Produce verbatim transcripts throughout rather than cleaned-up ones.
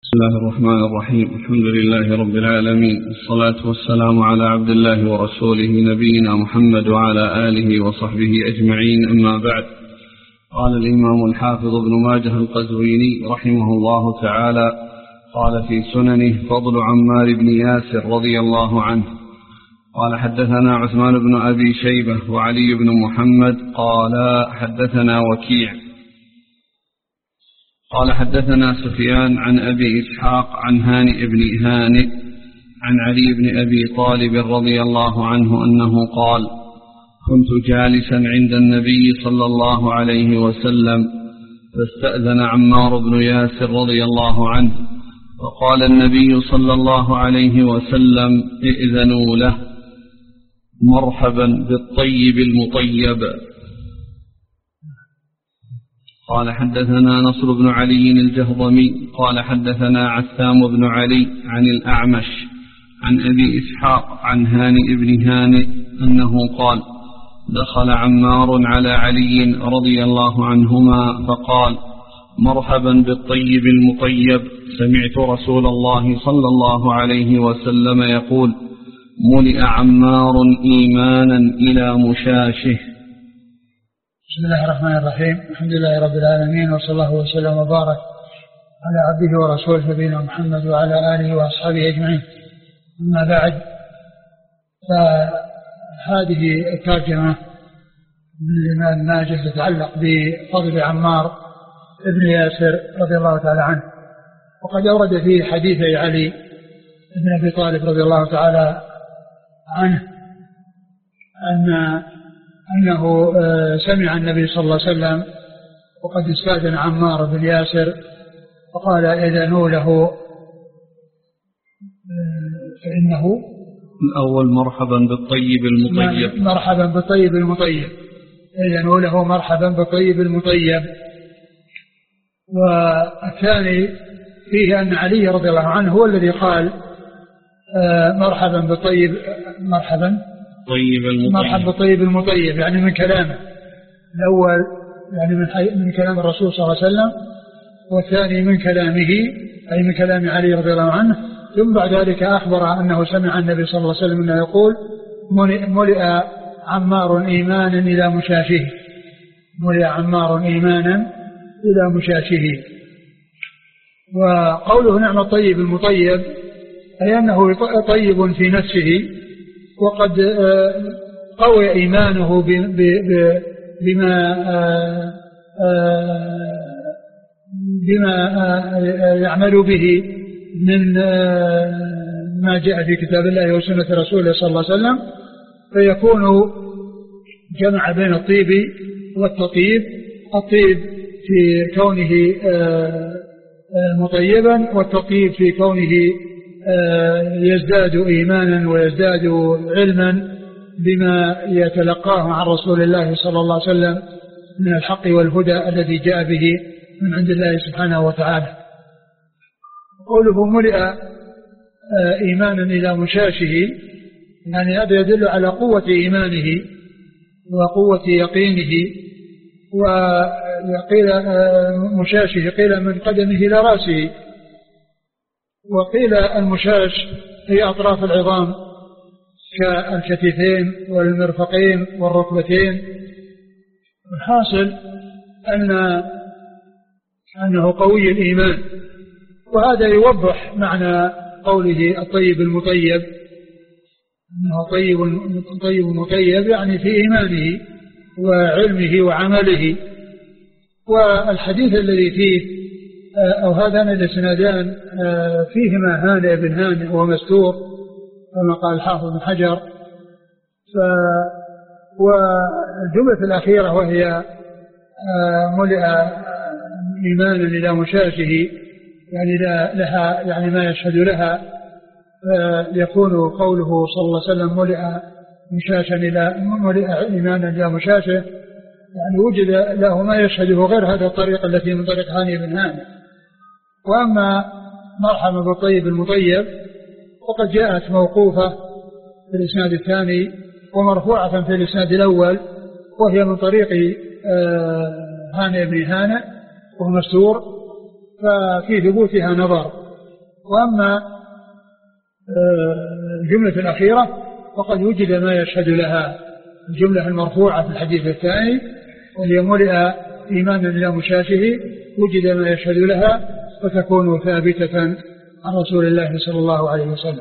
بسم الله الرحمن الرحيم. الحمد لله رب العالمين، والصلاة والسلام على عبد الله ورسوله نبينا محمد وعلى آله وصحبه أجمعين، أما بعد. قال الإمام الحافظ ابن ماجه القزويني رحمه الله تعالى قال في سننه: فضل عمار بن ياسر رضي الله عنه. قال: حدثنا عثمان بن أبي شيبة وعلي بن محمد قال حدثنا وكيع قال حدثنا سفيان عن أبي إسحاق عن هانئ بن هانئ عن علي بن أبي طالب رضي الله عنه أنه قال: كنت جالسا عند النبي صلى الله عليه وسلم فاستأذن عمار بن ياسر رضي الله عنه، فقال النبي صلى الله عليه وسلم: ائذنوا له، مرحبا بالطيب المطيب. قال: حدثنا نصر بن علي الجهضمي قال حدثنا عثام بن علي عن الأعمش عن أبي إسحاق عن هانئ بن هانئ أنه قال: دخل عمار على علي رضي الله عنهما فقال: مرحبا بالطيب المطيب، سمعت رسول الله صلى الله عليه وسلم يقول: ملئ عمار إيمانا إلى مشاشه. بسم الله الرحمن الرحيم. الحمد لله رب العالمين، وصلى الله وسلم وبارك على عبده ورسوله نبينا محمد وعلى آله وأصحابه أجمعين، أما بعد. فهذه الترجمة من الإمام ماجه تتعلق بفضل عمار بن ياسر رضي الله تعالى عنه، وقد أورد فيه حديث علي بن أبي طالب رضي الله تعالى عنه أن أنه سمع النبي صلى الله عليه وسلم وقد استأذن عمار بن ياسر فقال: إذنوا له فإنه الأول مرحبا بالطيب المطيب، مرحبا بالطيب المطيب، إذنوا له مرحبا بالطيب المطيب. والثاني فيه أن علي رضي الله عنه هو الذي قال مرحبا بالطيب، مرحبا طيب المطيب، مرحبا بالطيب المطيب، يعني من كلامه الأول، يعني من, من كلام الرسول صلى الله عليه وسلم، والثاني من كلامه أي من كلام علي رضي الله عنه. ثم بعد ذلك أخبر أنه سمع النبي صلى الله عليه وسلم أنه يقول: ملئ عمار إيمانا إلى مشاشه، ملئ عمار إيمانا إلى مشاشه. وقوله نعم الطيب المطيب أي أنه طيب في نفسه، وقد قوي إيمانه بما بما يعمل به من ما جاء في كتاب الله وسنة رسوله صلى الله عليه وسلم، فيكون جمع بين الطيب والتطيب، الطيب في كونه مطيبا، والتطيب في كونه يزداد إيمانا ويزداد علما بما يتلقاه عن رسول الله صلى الله عليه وسلم من الحق والهدى الذي جاء به من عند الله سبحانه وتعالى. قوله ملئ إيمانا إلى مشاشه، يعني هذا يدل على قوة إيمانه وقوة يقينه. وقيل مشاشه قيل من قدمه إلى رأسه، وقيل المشاش هي أطراف العظام كالكتفين والمرفقين والركبتين. الحاصل أن أنه قوي الإيمان، وهذا يوضح معنى قوله الطيب المطيب، أنه طيب طيب مطيب يعني في إيمانه وعلمه وعمله. والحديث الذي فيه أو هذان الاسنادان فيهما هانئ بن هانئ ومستور كما قال الحافظ بن حجر. والجملة الأخيرة وهي ملئ إيمانا إلى مشاشه، يعني لها يعني ما يشهد لها، يكون قوله صلى الله عليه وسلم ملئ مشاشا إلى ملئ إيمانا إلى مشاشه، يعني وجد له ما يشهده غير هذا الطريق التي من طريق هانئ بن هانئ. وأما مرحبا بالطيب المطيب وقد جاءت موقوفة في الإسناد الثاني ومرفوعة في الإسناد الأول، وهي من طريق هانئ بن هانئ وهو مستور، ففي ثبوتها نظر، وأما الجملة الأخيرة فقد وجد ما يشهد لها. الجملة المرفوعة في الحديث الثاني وهي ملئ إيمانا إلى مشاشه وجد ما يشهد لها فتكون ثابتة عن رسول الله صلى الله عليه وسلم.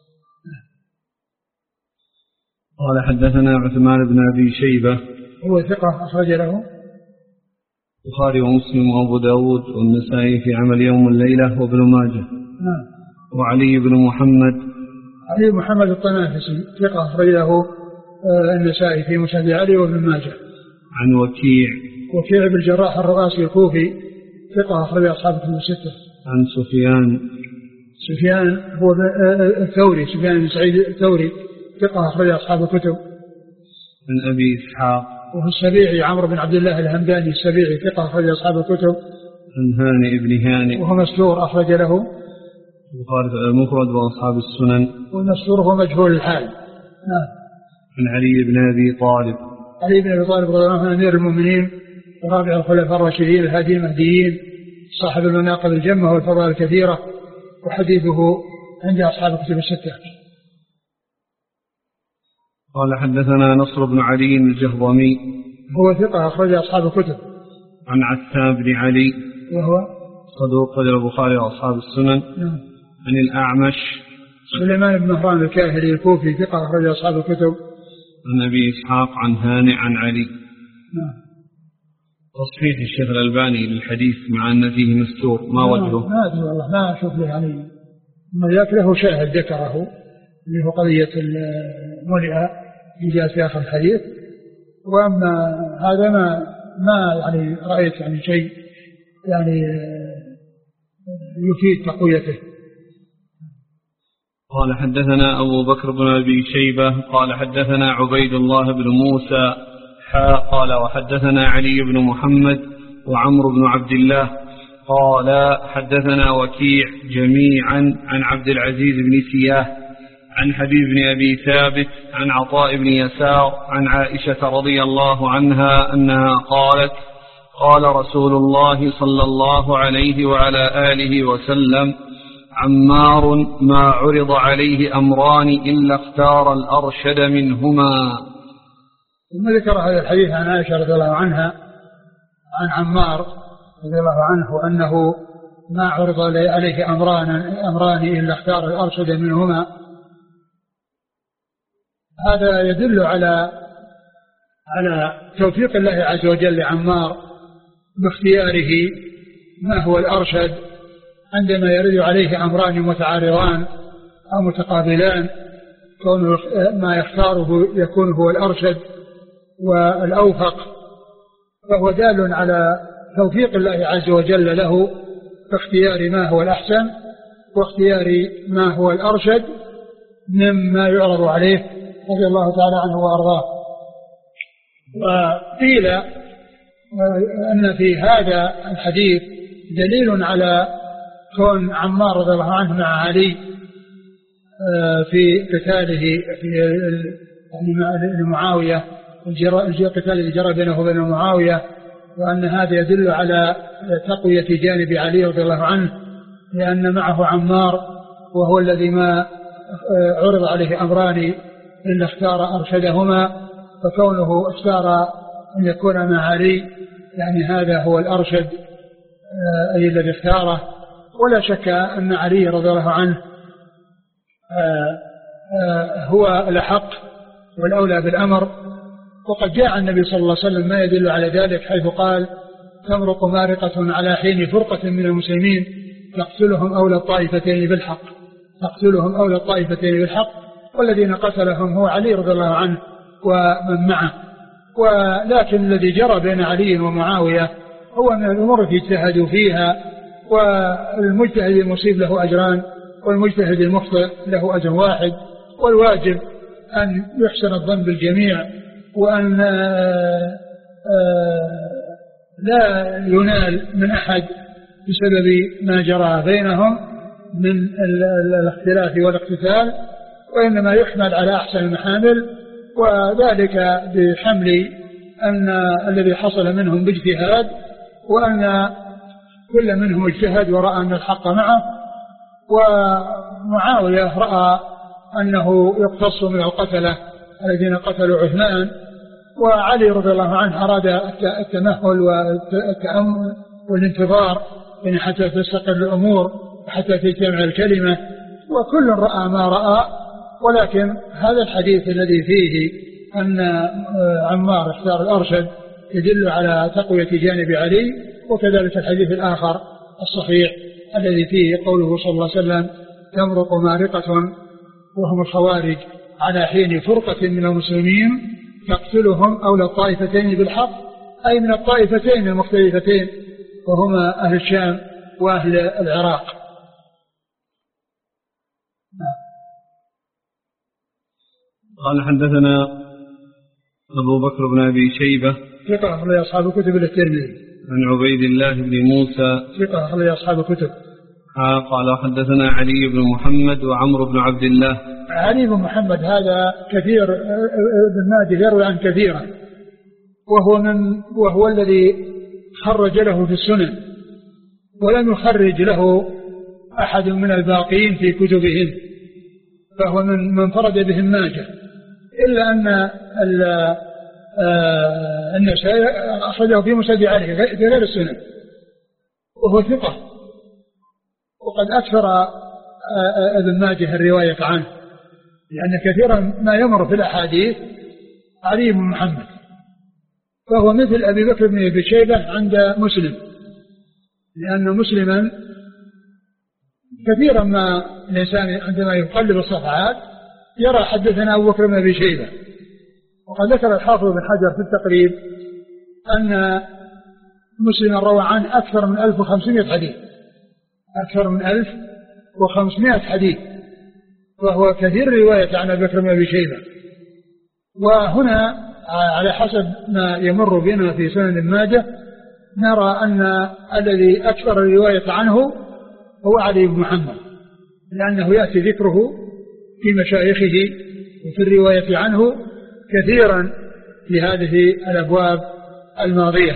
قال حدثنا عثمان بن أبي شيبة هو ثقة أخرج له البخاري ومسلم وأبو داود والنسائي في عمل يوم الليلة وابن ماجه. نعم. وعلي بن محمد علي محمد الطنافسي ثقة أخرج له النسائي في مسند علي وابن ماجه. عن وكيع وكيع بن الجراح الرؤاسي الكوفي ثقة أخرج أصحاب الكتب الستة. عن سفيان سفيان هو الثوري سفيان بن سعيد الثوري ثقة أخرج أصحاب الكتب. عن أبي إسحاق وهو السبيعي عمرو بن عبد الله الهمداني السبيعي ثقة أخرج أصحاب الكتب. عن هاني بن هاني وهو مسرور أخرج له البخاري المفرد وأصحاب السنن. والمسرور هو مجهول الحال. نعم. عن علي بن أبي طالب علي بن أبي طالب رضي الله عنه أمير المؤمنين ورابع الخلفاء الراشدين الهادي المهديين صاحب المناقب الجمة والفضائل الكثيرة وحديثه عند أصحاب الكتب الستة. قال حدثنا نصر بن علي الجهضمي هو ثقة أخرج أصحاب الكتب. عن عتاب بن علي وهو صدوق قدر البخاري وأصحاب السنن. نعم. عن الأعمش سليمان بن مهران الكاهلي الكوفي ثقة أخرج أصحاب الكتب. عن أبي إسحاق عن هانئ عن علي. نعم. تصحيح الشيخ الألباني للحديث مع أن فيه مستور ما وجهه؟ ما أدري والله ما أشوف له يعني ذاك له شاهد ذكره اللي هو قضية الملئة اللي جاءت في آخر الحديث. وأما هذا ما ما يعني رأيت يعني شيء يعني يفيد تقويته. قال حدثنا أبو بكر بن أبي شيبة قال حدثنا عبيد الله بن موسى حا قال وحدثنا علي بن محمد وعمرو بن عبد الله قال حدثنا وكيع جميعا عن عبد العزيز بن سياه عن حبيب بن أبي ثابت عن عطاء بن يسار عن عائشة رضي الله عنها أنها قالت قال رسول الله صلى الله عليه وعلى آله وسلم عمار ما عرض عليه أمران إلا اختار الأرشد منهما. ثم ذكر هذا الحديث عن عائشة رضي الله عنها عن عمار رضي الله عنه أنه ما عرض عليه أمران أمران إلا اختار الأرشد منهما. هذا يدل على على توفيق الله عز وجل لعمار باختياره ما هو الأرشد عندما يرد عليه أمران متعارضان أو متقابلان كون ما يختاره يكون هو الأرشد والأوفق فهو دال على توفيق الله عز وجل له باختيار ما هو الأحسن واختيار ما هو الأرشد مما يعرض عليه رضي الله تعالى عنه وأرضاه. وقيل أن في هذا الحديث دليل على كون عمار رضي الله عنه مع علي في قتاله في معاوية القتال الذي جرى بينه وبين معاوية وأن هذا يدل على تقوية جانب علي رضي الله عنه لأن معه عمار وهو الذي ما عرض عليه أمران إن اختار أرشدهما فكونه اختار أن يكون مع علي يعني هذا هو الأرشد أي الذي اختاره. ولا شك أن علي رضي الله عنه هو الأحق والأولى بالأمر. وقد جاء النبي صلى الله عليه وسلم ما يدل على ذلك حيث قال تمرق مارقة على حين فرقة من المسلمين تقتلهم أولى الطائفتين بالحق تقتلهم أولى الطائفتين بالحق والذين قتلهم هو علي رضي الله عنه ومن معه. ولكن الذي جرى بين علي ومعاوية هو من الأمور التي اجتهدوا فيها والمجتهد المصيب له أجران والمجتهد المخطئ له أجر واحد والواجب أن يحسن الظن بالجميع وأن لا ينال من أحد بسبب ما جرى بينهم من الاختلاف والاقتتال وإنما يحمل على أحسن المحامل وذلك بحمل أن الذي حصل منهم باجتهاد وأن كل منهم اجتهد ورأى أن الحق معه ومعاوية رأى أنه يقتص من القتلة الذين قتلوا عثمان، وعلي رضي الله عنه أراد التمهل والتأمل والانتظار حتى تستقر الأمور وحتى تجتمع الكلمة، وكل رأى ما رأى. ولكن هذا الحديث الذي فيه أن عمار اختار الأرشد يدل على تقوية جانب علي، وكذلك الحديث الآخر الصحيح الذي فيه قوله صلى الله عليه وسلم: تمرق مارقة وهم الخوارج على حين فرقة من المسلمين تقتلهم أولى الطائفتين بالحق، أي من الطائفتين المختلفتين وهما أهل الشام وأهل العراق. قال حدثنا أبو بكر بن أبي شيبة ثقة أخرج أصحاب كتب الترمذي. عن عبيد الله بن موسى ثقة أخرج أصحاب كتب. قال حدثنا علي بن محمد وعمرو بن عبد الله. علي بن محمد هذا كثير ابن ماجه يروي عن كثيرا، وهو من وهو الذي خرج له في السنن، ولم يخرج له أحد من الباقين في كتبهم، فهو من من فرد بهم ماجه، إلا أن النسائي أخرجه في مسند علي في غير السنن، وهو ثقة، وقد أكثر ابن ماجه الرواية عنه، لأن كثيرا ما يمر في الأحاديث علي بن محمد، فهو مثل أبي بكر بن أبي شيبة عند مسلم، لأن مسلما كثيرا ما الإنسان عندما يقلب الصفحات يرى حدثنا أبو بكر بن أبي شيبة. وقد ذكر الحافظ بن حجر في التقريب أن مسلما روى عنه أكثر من ألف وخمسمائة حديث، أكثر من ألف وخمسمائة حديث، وهو كثير رواية عن أبي بكر بن أبي شيبة. وهنا على حسب ما يمر بنا في سنن ماجه نرى أن الذي أكثر الرواية عنه هو علي بن محمد، لأنه يأتي ذكره في مشايخه وفي الرواية عنه كثيرا في هذه الأبواب الماضية.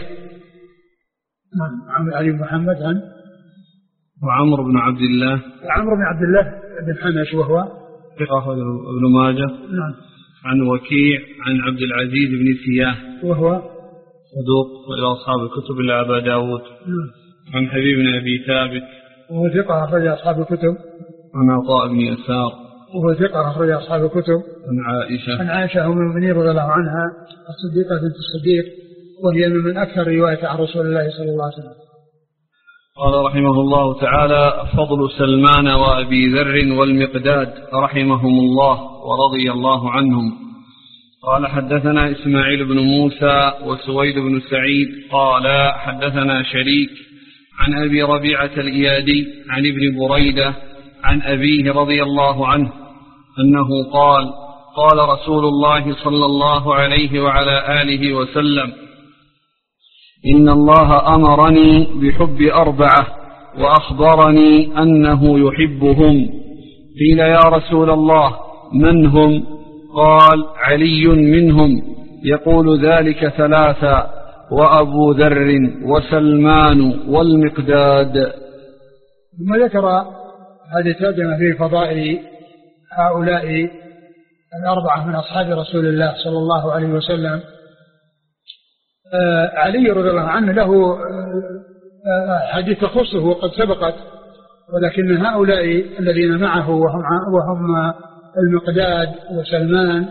نعم. علي بن محمد عن وعمرو بن عبد الله. عمرو بن عبد الله بن حنش وهو ثقة ابن ماجه. نعم. عن وكيع عن عبد العزيز بن سياه وهو صدوق وإلى أصحاب الكتب إلا أبا داود. نعم. عن حبيب بن أبي ثابت وهو ثقة أخرج أصحاب الكتب. عن عطاء بن يسار وهو ثقة أخرج أصحاب الكتب. عن عائشة عن عائشة أم المؤمنين رضي الله عنها الصديقة بنت الصديق، وهي من أكثر رواية عن رسول الله صلى الله عليه وسلم. قال رحمه الله تعالى: فضل سلمان وأبي ذر والمقداد رحمهم الله ورضي الله عنهم. قال حدثنا إسماعيل بن موسى وسويد بن سعيد قال حدثنا شريك عن أبي ربيعة الإيادي عن ابن بريدة عن أبيه رضي الله عنه أنه قال: قال رسول الله صلى الله عليه وعلى آله وسلم: إن الله أمرني بحب أربعة وأخبرني أنه يحبهم. قيل: يا رسول الله من هم؟ قال: علي منهم، يقول ذلك ثلاثا، وأبو ذر وسلمان والمقداد. ثم ذكر هذه الترجمة في فضائل هؤلاء الأربعة من أصحاب رسول الله صلى الله عليه وسلم. آه علي رضي الله عنه له آه حديث تخصه وقد سبقت، ولكن هؤلاء الذين معه وهم, وهم المقداد وسلمان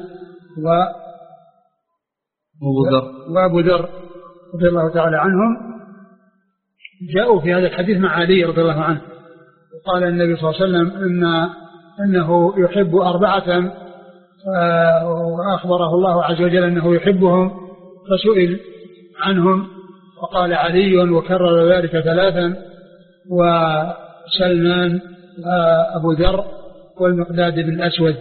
وأبو ذر رضي الله تعالى عنهم جاءوا في هذا الحديث مع علي رضي الله عنه. وقال النبي صلى الله عليه وسلم إن أنه يحب أربعة، وأخبره الله عز وجل أنه يحبهم، فسئل عنهم وقال علي وكرر ذلك ثلاثا، وسلمان وأبو ذر والمقداد بن الأسود.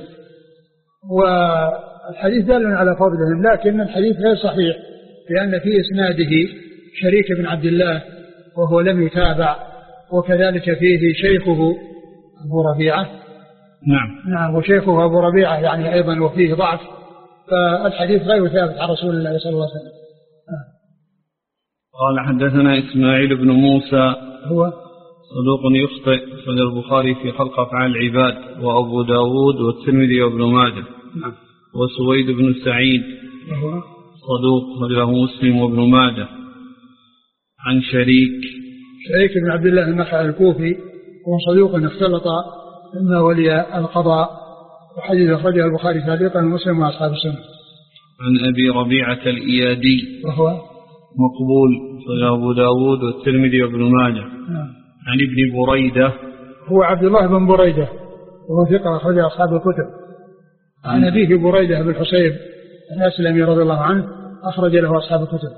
والحديث دال على فضلهم، لكن الحديث غير صحيح لأن في إسناده شريك بن عبد الله وهو لم يتابع، وكذلك فيه شيخه أبو ربيعة. نعم نعم وشيخه أبو ربيعة يعني أيضا وفيه ضعف، فالحديث غير ثابت عن رسول الله صلى الله عليه وسلم. قال حدثنا إسماعيل بن موسى هو صدوق يخطئ، أخرج البخاري في خلق أفعال العباد وأبو داود والترمذي وابن ماجه. نعم. وسويد بن سعيد صدوق، أخرجه مسلم وابن ماجه. عن شريك شريك بن عبد الله النخعي الكوفي، هو صدوق اختلط مما ولي القضاء، وحديث أخرجه البخاري تعليقا ومسلم وأصحاب السنة. عن أبي ربيعة الإيادي وهو مقبول، أخرجه أبو داود والترمذي وابن ماجه. نعم. عن ابن بريدة، هو عبد الله بن بريدة، وهو ثقة أخرجه أصحاب الكتب. عن أبيه بريدة بن الحصيب الأسلمي رضي الله عنه، أخرج له أصحاب الكتب.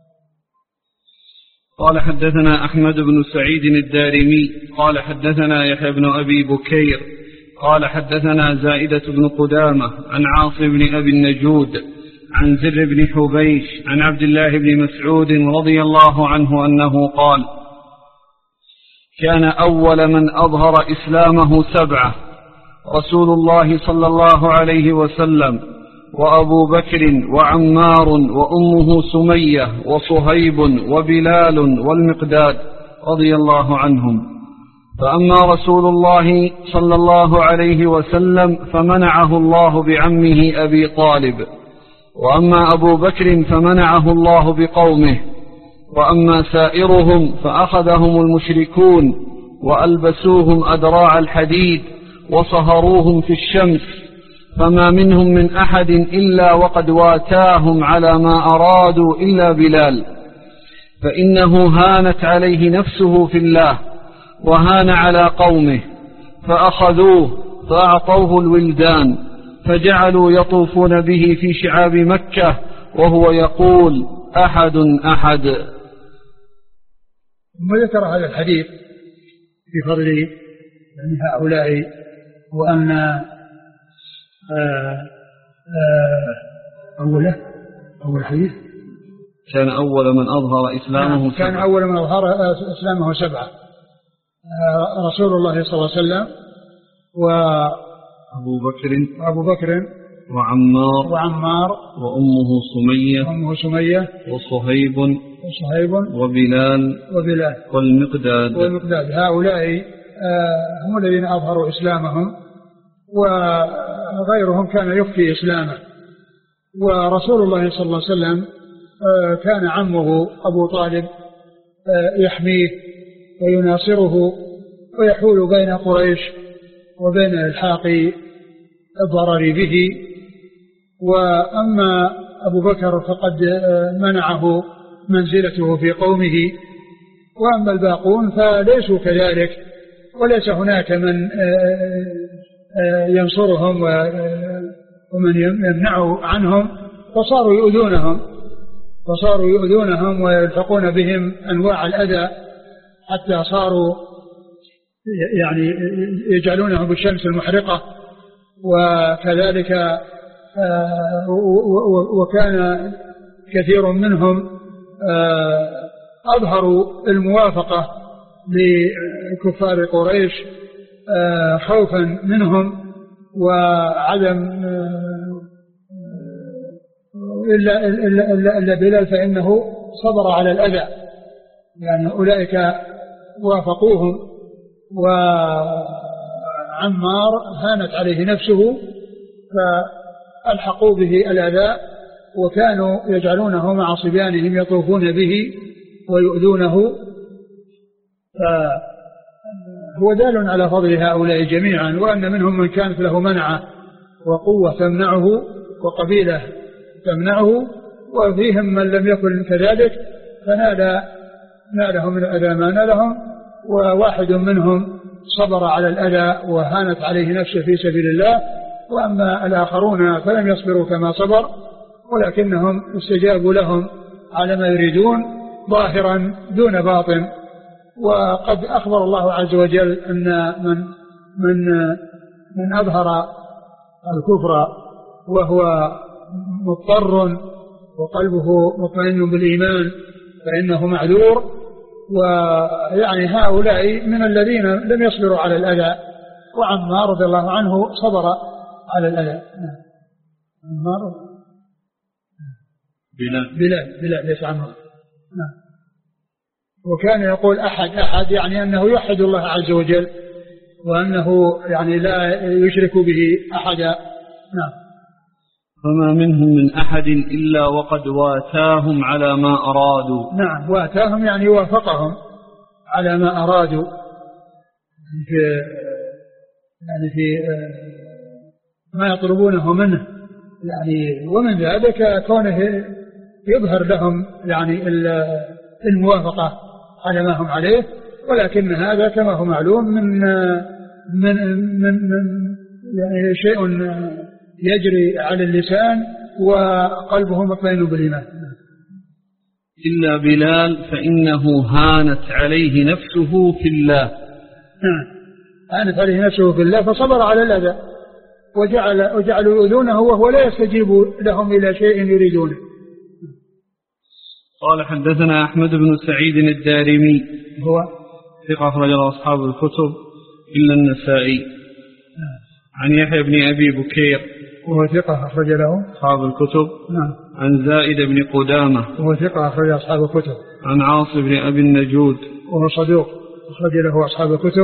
قال حدثنا أحمد بن سعيد الدارمي قال حدثنا يحيى بن أبي بكير قال حدثنا زائدة بن قدامة عن عاصم بن أبي النجود عن زر بن حبيش عن عبد الله بن مسعود رضي الله عنه أنه قال: كان أول من أظهر إسلامه سبعة: رسول الله صلى الله عليه وسلم، وأبو بكر، وعمار، وأمه سمية، وصهيب، وبلال، والمقداد رضي الله عنهم. فأما رسول الله صلى الله عليه وسلم فمنعه الله بعمه أبي طالب، وأما أبو بكر فمنعه الله بقومه، وأما سائرهم فأخذهم المشركون وألبسوهم أدراع الحديد وصهروهم في الشمس، فما منهم من أحد إلا وقد واتاهم على ما أرادوا إلا بلال، فإنه هانت عليه نفسه في الله وهان على قومه، فأخذوه فأعطوه الولدان، فجعلوا يطوفون به في شعاب مكة وهو يقول: أحد أحد. ثم ذكر هذا الحديث في فضل يعني هؤلاء، وأن آه آه أوله أول حديث كان أول من أظهر إسلامه كان سبعة. أول من أظهر إسلامه سبعة: آه رسول الله صلى الله عليه وسلم، وأبو بكر وأبو بكر وعمار وعمار وأمه سمية وأمه سمية وصهيب وصهيب وبلال وبلال والمقداد والمقداد. هؤلاء آه هم الذين أظهروا إسلامهم، وغيرهم كان يخفي إسلامه. ورسول الله صلى الله عليه وسلم آه كان عمه أبو طالب آه يحميه ويناصره ويحول بين قريش وبين الحاق الضرر به. وأما أبو بكر فقد آه منعه منزلته في قومه، وأما الباقون فليسوا كذلك، وليس هناك من ينصرهم ومن يمنعه عنهم، فصاروا يؤذونهم فصاروا يؤذونهم ويلحقون بهم أنواع الأذى، حتى صاروا يعني يجعلونهم بالشمس المحرقة. وكذلك وكان كثير منهم أظهروا الموافقة لكفار قريش خوفا منهم وعدم إلا, إلا, إلا, إلا بلال، فإنه صبر على الأذى، يعني أولئك وافقوهم. وعمار هانت عليه نفسه فألحقوا به الأذى، وكانوا يجعلونه مع صبيانهم يطوفون به ويؤذونه. فهو دال على فضل هؤلاء جميعا، وأن منهم من كانت له منعة وقوة تمنعه وقبيلة تمنعه، وفيهم من لم يكن كذلك فنال ناله من الأذى ما نالهم، وواحد منهم صبر على الأذى وهانت عليه نفسه في سبيل الله. وأما الآخرون فلم يصبروا كما صبر، ولكنهم استجابوا لهم على ما يريدون ظاهرا دون باطن. وقد أخبر الله عز وجل أن من من من أظهر الكفر وهو مضطر وقلبه مطمئن بالإيمان فإنه معذور. ويعني هؤلاء من الذين لم يصبروا على الأذى، وعمار رضي الله عنه صبر على الأذى. عمار بلال بلال بلال ليس عمار. وكان يقول أحد أحد يعني أنه يوحد الله عز وجل وأنه يعني لا يشرك به أحدا. نعم. فما منهم من أحد إلا وقد واتاهم على ما أرادوا. نعم، واتاهم يعني وافقهم على ما أرادوا في يعني في ما يطلبونه منه يعني، ومن ذلك كونه يظهر لهم يعني الموافقة على ما هم عليه، ولكن هذا كما هو معلوم من من من, من يعني شيء يجري على اللسان وقلبه مطمئن بالإيمان. إلا بلال فإنه هانت عليه نفسه في الله. هانت عليه نفسه في الله فصبر على الأذى وجعل وجعلوا يؤذونه وهو لا يستجيب لهم إلى شيء يريدونه. قال حدثنا أحمد بن سعيد الدارمي هو ثقة أخرج له أصحاب الكتب إلا النسائي. عن يحيى بن أبي بكير وهو ثقة أخرج له أصحاب الكتب. نعم. عن زائد بن قدامة وهو ثقة أخرج أصحاب الكتب. عن عاصم بن أبي النجود وهو صدوق أخرج له أصحاب الكتب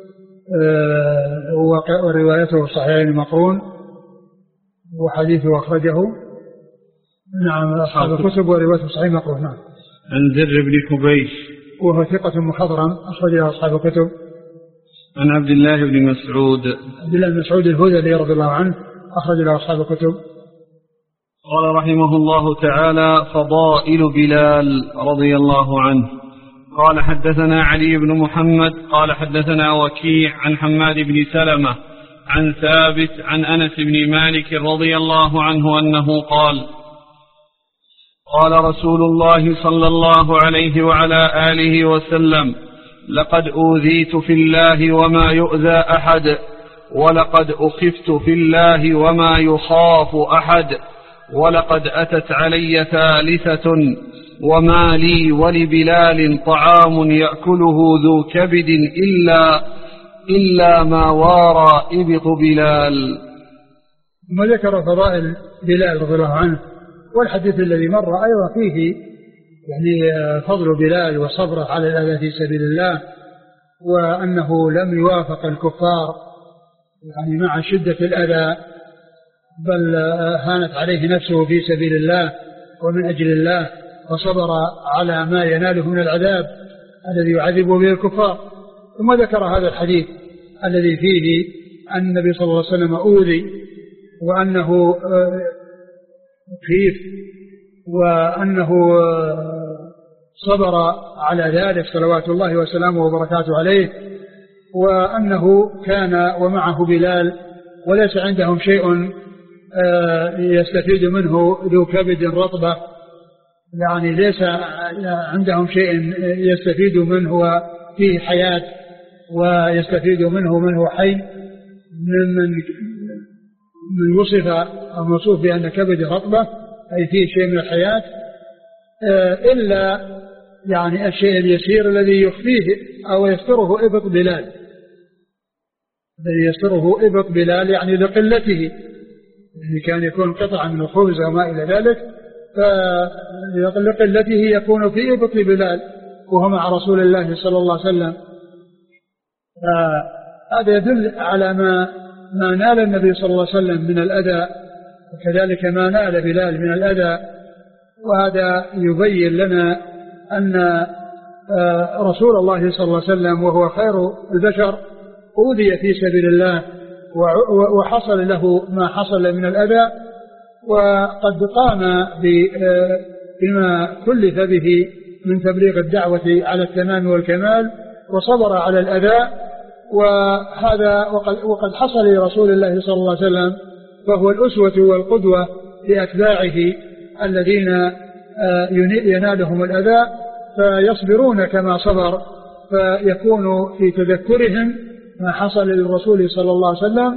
أه وروايته صحيحين مقرون وحديثه أخرجه نعم أصحاب الكتب وروايته صحيح مقرون. نعم. عن زر بن حبيش وهو ثقة مخضرم أخرج له أصحاب الكتب. عن عبد الله بن مسعود عبد الله بن مسعود الهذلي رضي الله عنه أخرج له أصحاب الكتب. قال رحمه الله تعالى: فضائل بلال رضي الله عنه. قال حدثنا علي بن محمد قال حدثنا وكيع عن حماد بن سلمة عن ثابت عن أنس بن مالك رضي الله عنه أنه قال: قال رسول الله صلى الله عليه وعلى آله وسلم: لقد أوذيت في الله وما يؤذى أحد، ولقد أخفت في الله وما يخاف أحد، ولقد أتت علي ثالثة وما لي ولبلال طعام يأكله ذو كبد إلا, إلا ما وارى إبط بلال. ثم ذكر فضائل بلال رضي الله عنه، والحديث الذي مر أيضا فيه يعني فضل بلال وصبره على الأذى في سبيل الله، وأنه لم يوافق الكفار يعني مع شدة الأذى، بل هانت عليه نفسه في سبيل الله ومن أجل الله، وصبر على ما يناله من العذاب الذي يعذب به الكفار. ثم ذكر هذا الحديث الذي فيه أن النبي صلى الله عليه وسلم أوذي وأنه خيف وأنه صبر على ذلك صلوات الله وسلامه وبركاته عليه، وأنه كان ومعه بلال وليس عندهم شيء يستفيد منه ذو كبد رطبة، يعني ليس عندهم شيء يستفيد منه فيه حياة ويستفيد منه منه حي، من من وصف أو موصوف بأن كبد رطبة أي فيه شيء من الحياة، إلا يعني الشيء اليسير الذي يخفيه أو يستره إبط بلال، الذي يستره إبط بلال يعني لقلته، يعني كان يكون قطعا من الخبز أو ما إلى ذلك، فلقلته يكون في إبط بلال وهو مع رسول الله صلى الله عليه وسلم. هذا يدل على ما ما نال النبي صلى الله عليه وسلم من الأذى، وكذلك ما نال بلال من الأذى. وهذا يبين لنا أن رسول الله صلى الله عليه وسلم وهو خير البشر أوذي في سبيل الله وحصل له ما حصل من الأذى، وقد قام بما كلف به من تبليغ الدعوة على التمام والكمال، وصبر على الأذى. وهذا وقد, وقد حصل لرسول الله صلى الله عليه وسلم، فهو الأسوة والقدوة لأتباعه الذين ينالهم الأذى فيصبرون كما صبر، فيكون في تذكرهم ما حصل للرسول صلى الله عليه وسلم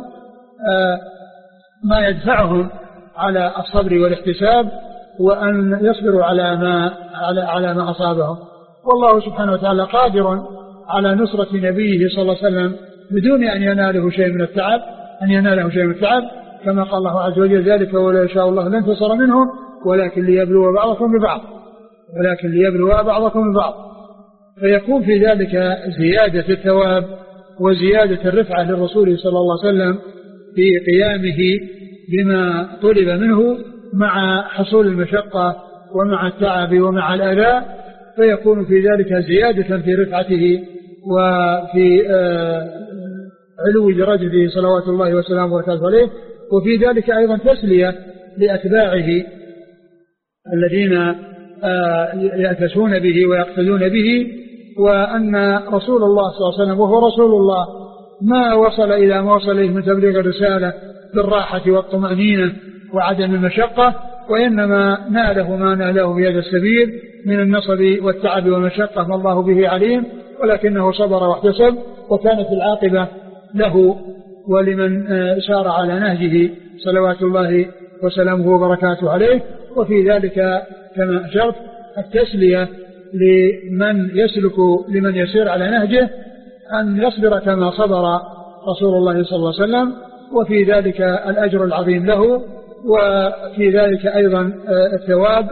ما يدفعهم على الصبر والاحتساب، وأن يصبروا على ما على على ما أصابهم. والله سبحانه وتعالى قادر على نصرة نبيه صلى الله عليه وسلم بدون أن يناله شيء من التعب أن يناله شيء من التعب كما قال الله عز وجل: ذلك ولا يشاء الله لانتصر منهم ولكن ليبلو بعضكم ببعض ولكن ليبلو بعضكم ببعض. فيكون في ذلك زيادة الثواب وزيادة الرفعة للرسول صلى الله عليه وسلم في قيامه بما طلب منه مع حصول المشقة ومع التعب ومع الأذى، فيكون في ذلك زيادة في رفعته وفي علو درجته صلوات الله وسلامه وبركاته عليه، وفي ذلك أيضا تسلية لأتباعه الذين يأتسون به ويقتدون به، وأن رسول الله صلى الله عليه وسلم وهو رسول الله ما وصل إلى ما وصل إليه من تبليغ الرسالة بالراحة والطمأنينة وعدم المشقة، وإنما ناله ما ناله في هذا السبيل من النصب والتعب والمشقة ما الله به عليم، ولكنه صبر واحتسب، وكانت العاقبة له ولمن سار على نهجه صلوات الله وسلامه وبركاته عليه. وفي ذلك كما أشرت التسلية لمن يسلك لمن يسير على نهجه أن يصبر كما صبر رسول الله صلى الله عليه وسلم، وفي ذلك الأجر العظيم له، وفي ذلك أيضا الثواب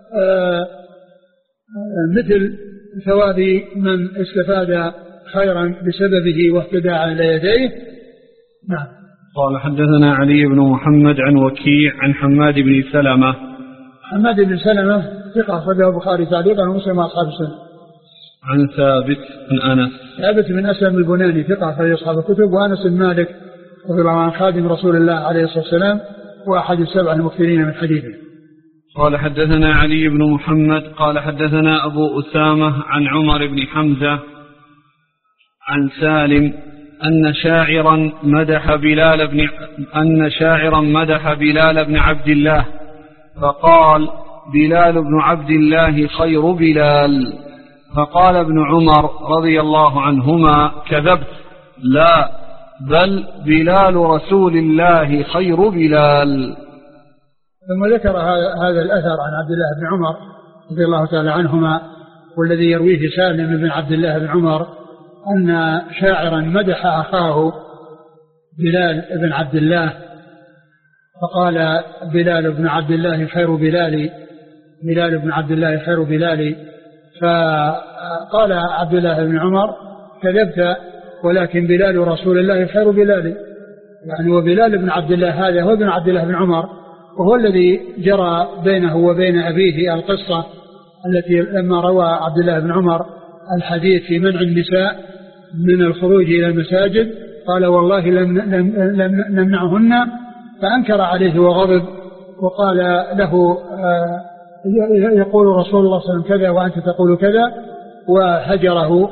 مثل ثواب من استفاد خيرا بسببه واهتدى على يديه. نعم. قال حدثنا علي بن محمد عن وكيع عن حماد بن سلمة. حماد بن سلمة ثقة أخرجه البخاري تعليقا ومسلم أصحاب السنة. عن ثابت بن أنس. ثابت بن أسلم البناني ثقة أخرجه أصحاب الكتب. وأنس بن مالك رضي الله عنه خادم رسول الله عليه الصلاة والسلام وأحد السبع المكثرين من حديثه. قال حدثنا علي بن محمد قال حدثنا أبو أسامة عن عمر بن حمزة عن سالم أن شاعرا مدح بلال بن أن شاعرا مدح بلال بن عبد الله فقال بلال بن عبد الله خير بلال، فقال ابن عمر رضي الله عنهما كذبت، لا بل بلال رسول الله خير بلال. ثم ذكر هذا الأثر عن عبد الله بن عمر رضي الله تعالى عنهما، والذي يرويه سالم بن عبد الله بن عمر أن شاعرا مدح أخاه بلال بن عبد الله فقال بلال بن عبد الله خير بلال، بلال بن عبد الله خير بلال. فقال عبد الله بن عمر كذبت، ولكن بلال رسول الله خير بلال، يعني وبلال بن عبد الله هذا هو ابن عبد الله بن عمر، وهو الذي جرى بينه وبين أبيه القصة التي لما روى عبد الله بن عمر الحديث في منع النساء من الخروج إلى المساجد قال والله لم, لم, لم نمنعهن، فأنكر عليه وغضب وقال له يقول رسول الله صلى الله عليه وسلم كذا وأنت تقول كذا، وهجره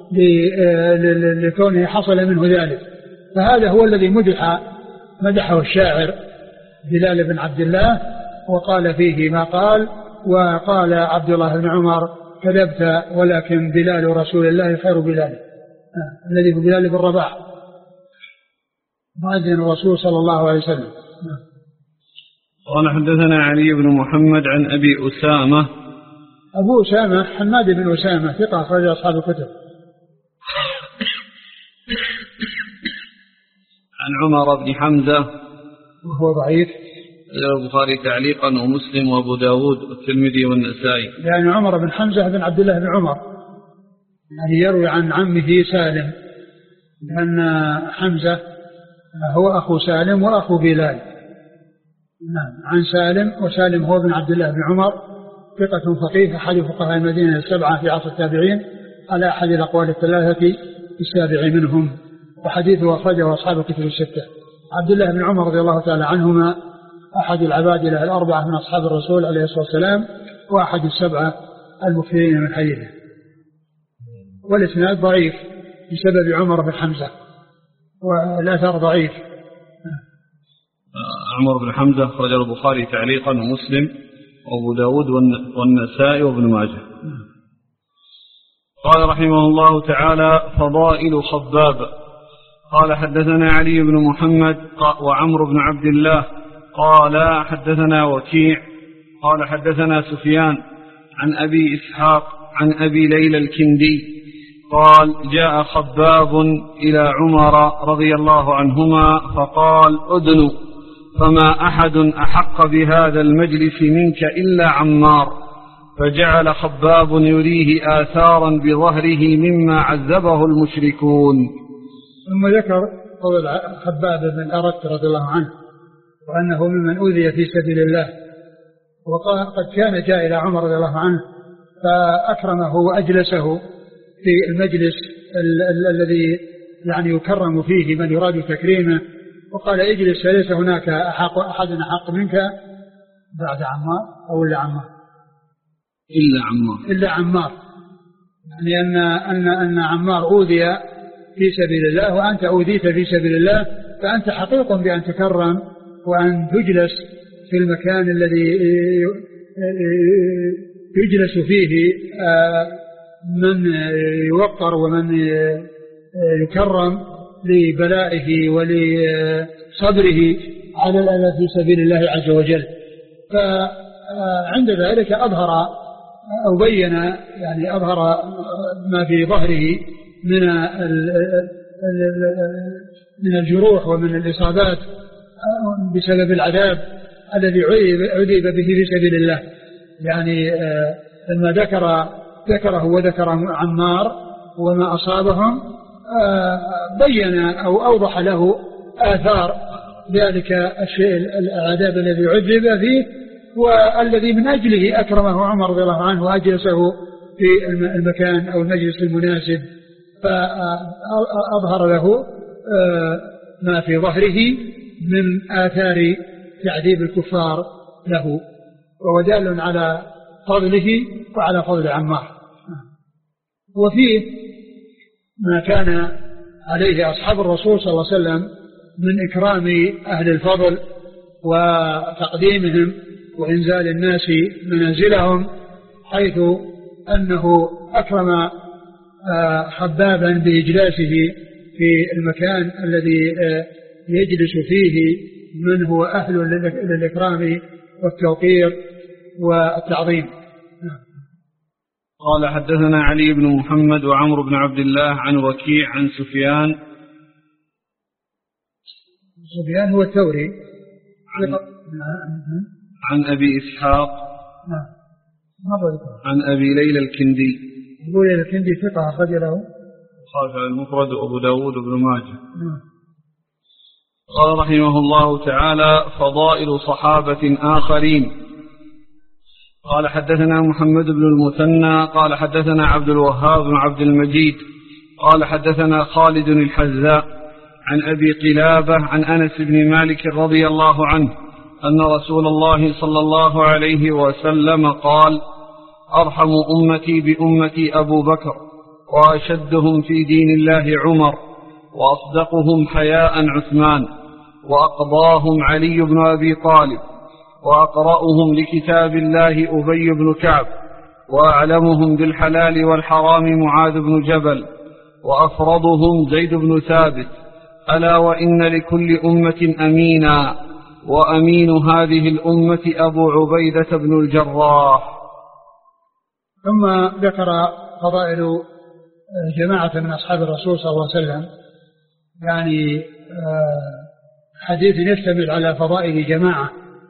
لكونه حصل منه ذلك. فهذا هو الذي مدح مدحه الشاعر بلال بن عبد الله وقال فيه ما قال. وقال عبد الله بن عمر كذبت، ولكن بلال رسول الله خير بلال، الذي هو بلال بن رباح مؤذن الرسول صلى الله عليه وسلم. قال حدثنا علي بن محمد عن أبي أسامة. أبو أسامة حماد بن أسامة ثقة أخرج أصحاب الكتب. عن عمر بن حمزة وهو ضعيف، البخاري تعليقا ومسلم وابو داود والترمذي والنسائي. يعني عمر بن حمزة بن عبد الله بن عمر، يعني يروي عن عمه سالم، لأن حمزة هو أخو سالم وأخو بلال. نعم، عن سالم، وسالم هو ابن عبد الله بن عمر ثقة فقيه أحد فقهاء المدينة السبعة في عصر التابعين على أحد الأقوال الثلاثة السابع منهم، وحديثه أخرجه أصحاب الكتب الستة. عبد الله بن عمر رضي الله تعالى عنهما أحد العباد له الأربعة من أصحاب الرسول عليه الصلاة والسلام، وأحد السبعة المكثرين من حديثه. والإسناد ضعيف بسبب عمر بن حمزة، والأثر ضعيف. عمر بن حمزة خرج البخاري تعليقا ومسلم وابو داود والنسائي وابن ماجه. قال رحمه الله تعالى فضائل خباب. قال حدثنا علي بن محمد وعمر بن عبد الله قال حدثنا وكيع قال حدثنا سفيان عن أبي إسحاق عن أبي ليلى الكندي قال جاء خباب إلى عمر رضي الله عنهما فقال أدنوا، فما أحد أحق بهذا المجلس منك إلا عمار، فجعل خباب يريه آثارا بظهره مما عذبه المشركون. ثم ذكر قول خباب بن الأرت رضي الله عنه وأنه ممن أوذي في سبيل الله، وقد كان جاء إلى عمر رضي الله عنه فأكرمه وأجلسه في المجلس ال- ال- الذي يعني يكرم فيه من يراد تكريمه، وقال اجلس فليس هناك أحق أحد أحق منك بعد عمار أو إلا عمار إلا عمار إلا عمار يعني أن, أن, أن عمار أوذي في سبيل الله وأنت أوذيت في سبيل الله، فأنت حقيق بأن تكرم وأن تجلس في المكان الذي يجلس فيه من يوقر ومن يكرم لبلائه ولصبره على الأذى في سبيل الله عز وجل. فعند ذلك أظهر أو بين يعني أظهر ما في ظهره من من الجروح ومن الإصابات بسبب العذاب الذي عذب به في سبيل الله. يعني لما ذكر ذكره وذكر عمار وما أصابهم بين أو أوضح له آثار ذلك الشيء العذاب الذي عذب فيه والذي من أجله أكرمه عمر رضي الله عنه وأجلسه في المكان أو المجلس المناسب، فأظهر له ما في ظهره من آثار تعذيب الكفار له، وهو دال على فضله وعلى فضل عمار. وفيه ما كان عليه أصحاب الرسول صلى الله عليه وسلم من إكرام أهل الفضل وتقديمهم وإنزال الناس منازلهم، حيث أنه أكرم خبابا بإجلاسه في المكان الذي يجلس فيه من هو أهل للإكرام والتوقير والتعظيم. قال حدثنا علي بن محمد وعمر بن عبد الله عن وكيع عن سفيان سفيان هو الثوري عن, عن أبي إسحاق عن أبي ليلى الكندي. أبو ليلى الكندي ثقة أخرج له خالف المفرد أبو داود بن ماجه. قال رحمه الله تعالى فضائل صحابة آخرين. قال حدثنا محمد بن المثنى قال حدثنا عبد الوهاب بن عبد المجيد قال حدثنا خالد الحذاء عن أبي قلابة عن أنس بن مالك رضي الله عنه أن رسول الله صلى الله عليه وسلم قال أرحم أمتي بأمتي أبو بكر وأشدهم في دين الله عمر وأصدقهم حياء عثمان وأقضاهم علي بن أبي طالب وأقرأهم لكتاب الله أبي بن كعب وأعلمهم بالحلال والحرام معاذ بن جبل وأفرضهم زيد بن ثابت. ألا وإن لكل أمة أمينا وأمين هذه الأمة أبو عبيدة بن الجراح. ثم ذكر فضائل جماعة من أصحاب الرسول صلى الله عليه وسلم، يعني حديث يشتمل على فضائل جماعة،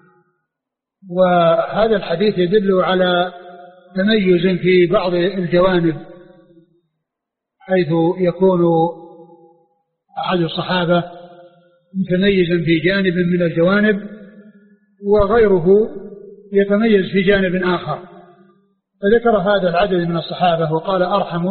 وهذا الحديث يدل على تميز في بعض الجوانب، حيث يكون أحد الصحابة متميزا في جانب من الجوانب وغيره يتميز في جانب آخر. فذكر هذا العدد من الصحابة وقال أرحم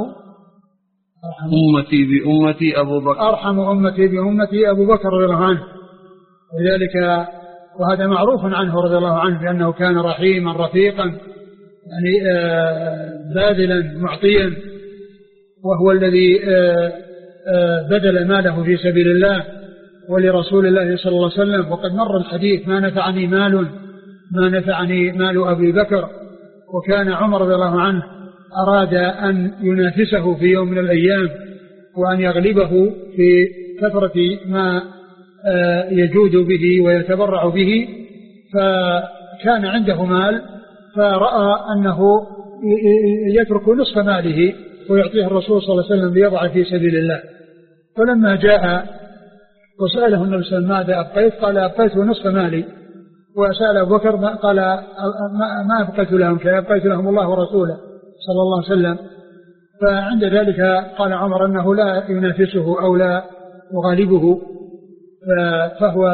أمتي بأمتي أبو بكر أرحم أمتي بأمتي أبو بكر رضي الله عنه. ولذلك وهذا معروف عنه رضي الله عنه بأنه كان رحيما رفيقا، يعني باذلا معطيا، وهو الذي بذل ماله في سبيل الله ولرسول الله صلى الله عليه وسلم. وقد مر الحديث ما نفعني مال ما نفعني مال أبي بكر. وكان عمر رضي الله عنه أراد أن ينافسه في يوم من الأيام وأن يغلبه في كثرة ما يجود به ويتبرع به، فكان عنده مال فرأى أنه يترك نصف ماله ويعطيه الرسول صلى الله عليه وسلم ليضع في سبيل الله. فلما جاء وسأله النبي صلى الله عليه وسلم ماذا أبقيت؟ قال أبقيت نصف مالي. وسأل أبو بكر قال ما أبقيت لهم شيء، أبقيت لهم الله ورسوله صلى الله عليه وسلم. فعند ذلك قال عمر أنه لا ينافسه أو لا يغالبه، فهو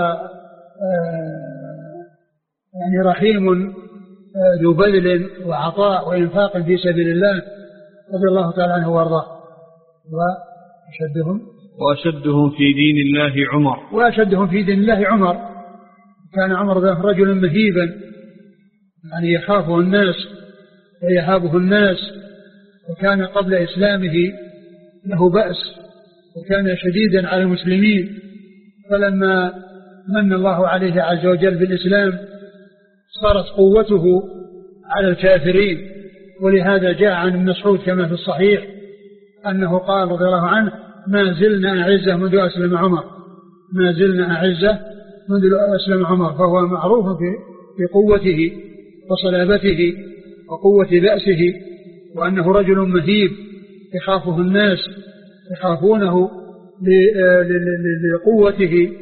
يعني رحيم ذو بذل وعطاء وإنفاق في سبيل الله رضي الله تعالى عنه وارضاه. وأشدهم وأشدهم في دين الله عمر وأشدهم في دين الله عمر. كان عمر رجلا مهيبا، يعني يخافه الناس ويهابه الناس، وكان قبل إسلامه له بأس وكان شديدا على المسلمين، فلما من الله عليه عز وجل بالإسلام صارت قوته على الكافرين. ولهذا جاء عن ابن مسعود كما في الصحيح أنه قال رضي الله عنه: ما زلنا أعزة منذ أسلم عمر ما زلنا أعزة منذ أسلم عمر. فهو معروف في قوته وصلابته وقوة بأسه، وأنه رجل مهيب يخافه الناس يخافونه لقوته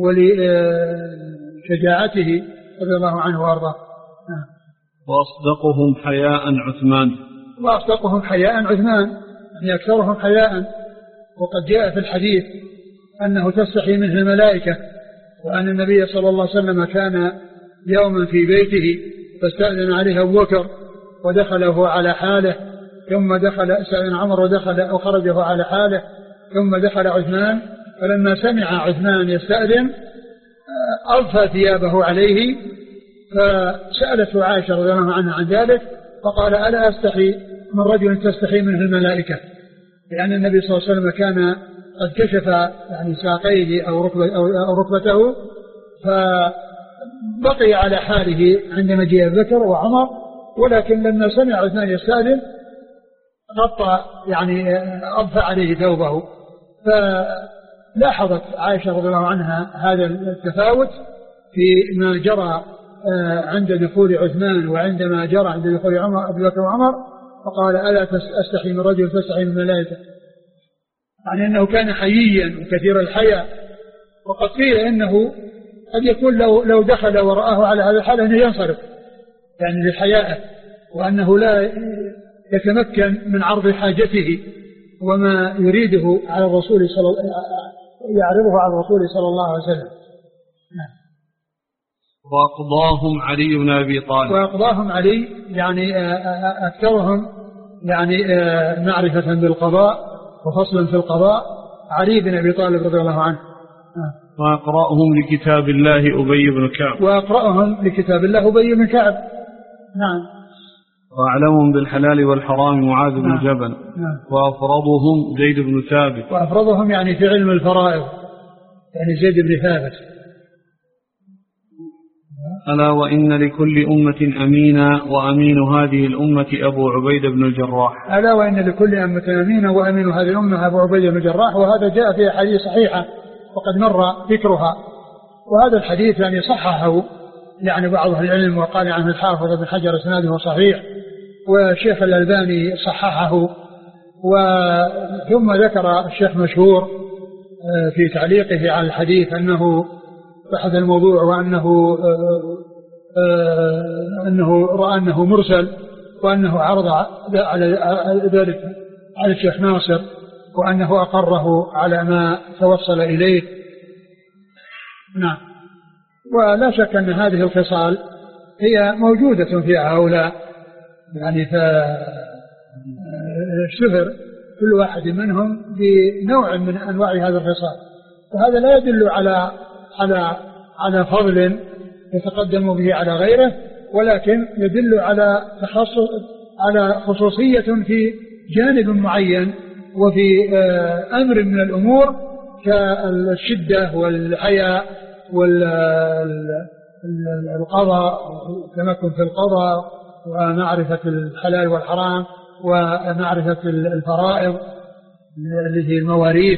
ولشجاعته رضي الله عنه وارضاه. وأصدقهم حياء عثمان وأصدقهم حياء عثمان يعني أكثرهم حياء. وقد جاء في الحديث أنه تستحي منه الملائكة، وأن النبي صلى الله عليه وسلم كان يوما في بيته فاستأذن عليه أبو بكر ودخله على حاله، ثم دخل استأذن عمر ودخل أو خرجه على حاله، ثم دخل عثمان. فلما سمع عثمان يستأذن أضفى ثيابه عليه، فسألته عائشة رضي الله عنها عن ذلك، فقال: ألا أستحي من رجل تستحي منه الملائكة؟ لأن النبي صلى الله عليه وسلم كان قد كشف يعني ساقيه أو, ركبة أو ركبته، فبقي على حاله عندما جاء أبو بكر وعمر، ولكن لما سمع عثمان يستأذن غطى يعني أضفى عليه ثوبه. فلاحظت عائشة رضي الله عنها هذا التفاوت في ما جرى عند دخول عثمان وعندما جرى عند دخول عمر أبو بكر وعمر، فقال: ألا أستحي من رجل تستحي من الملائكة؟ يعني أنه كان حييا وكثير الحياء. وقد قيل إنه قد يكون لو, لو دخل ورآه على هذا الحال أنه ينصرف يعني لحياءه، وأنه لا يتمكن من عرض حاجته وما يريده على الرسول صلى الله يعرضه على الرسول صلى الله عليه وسلم. وأقضاهم علي بن أبي طالب وأقضاهم علي يعني أكثرهم يعني معرفة بالقضاء وفصلا في القضاء علي بن أبي طالب رضي الله عنه. وأقرأهم لكتاب الله أبي بن كعب وأقرأهم لكتاب الله أبي بن كعب. نعم. وأعلمهم بالحلال والحرام معاذ بن نعم. جبل. نعم. وأفرضهم زيد بن ثابت. وأفرضهم يعني في علم الفرائض يعني زيد بن ثابت. ألا وإن لكل أمة أمينا وأمين هذه الأمة أبو عبيدة بن الجراح. ألا وإن لكل أمة أمينا وأمين هذه الأمة أبو عبيدة بن الجراح. وهذا جاء في حديث صحيحة وقد مر ذكرها. وهذا الحديث يعني صححه يعني بعض أهل العلم، وقال عنه الحافظ بن حجر إسناده صحيح، والشيخ الألباني صححه. وثم ذكر الشيخ مشهور في تعليقه على الحديث أنه بحث الموضوع، وأنه أنه رأى أنه مرسل، وأنه عرض على ذلك على الشيخ ناصر، وأنه أقره على ما توصل إليه. نعم. ولا شك أن هذه الخصال هي موجودة في هؤلاء يعني، فاشتهر كل واحد منهم بنوع من أنواع هذا الخصال، وهذا لا يدل على على على فضل يتقدم به على غيره، ولكن يدل على تخصص على خصوصية في جانب معين وفي أمر من الأمور كالشدة والحياء والقضاء، التمكن في القضاء ومعرفة الحلال والحرام ومعرفة الفرائض اللي هي المواريث.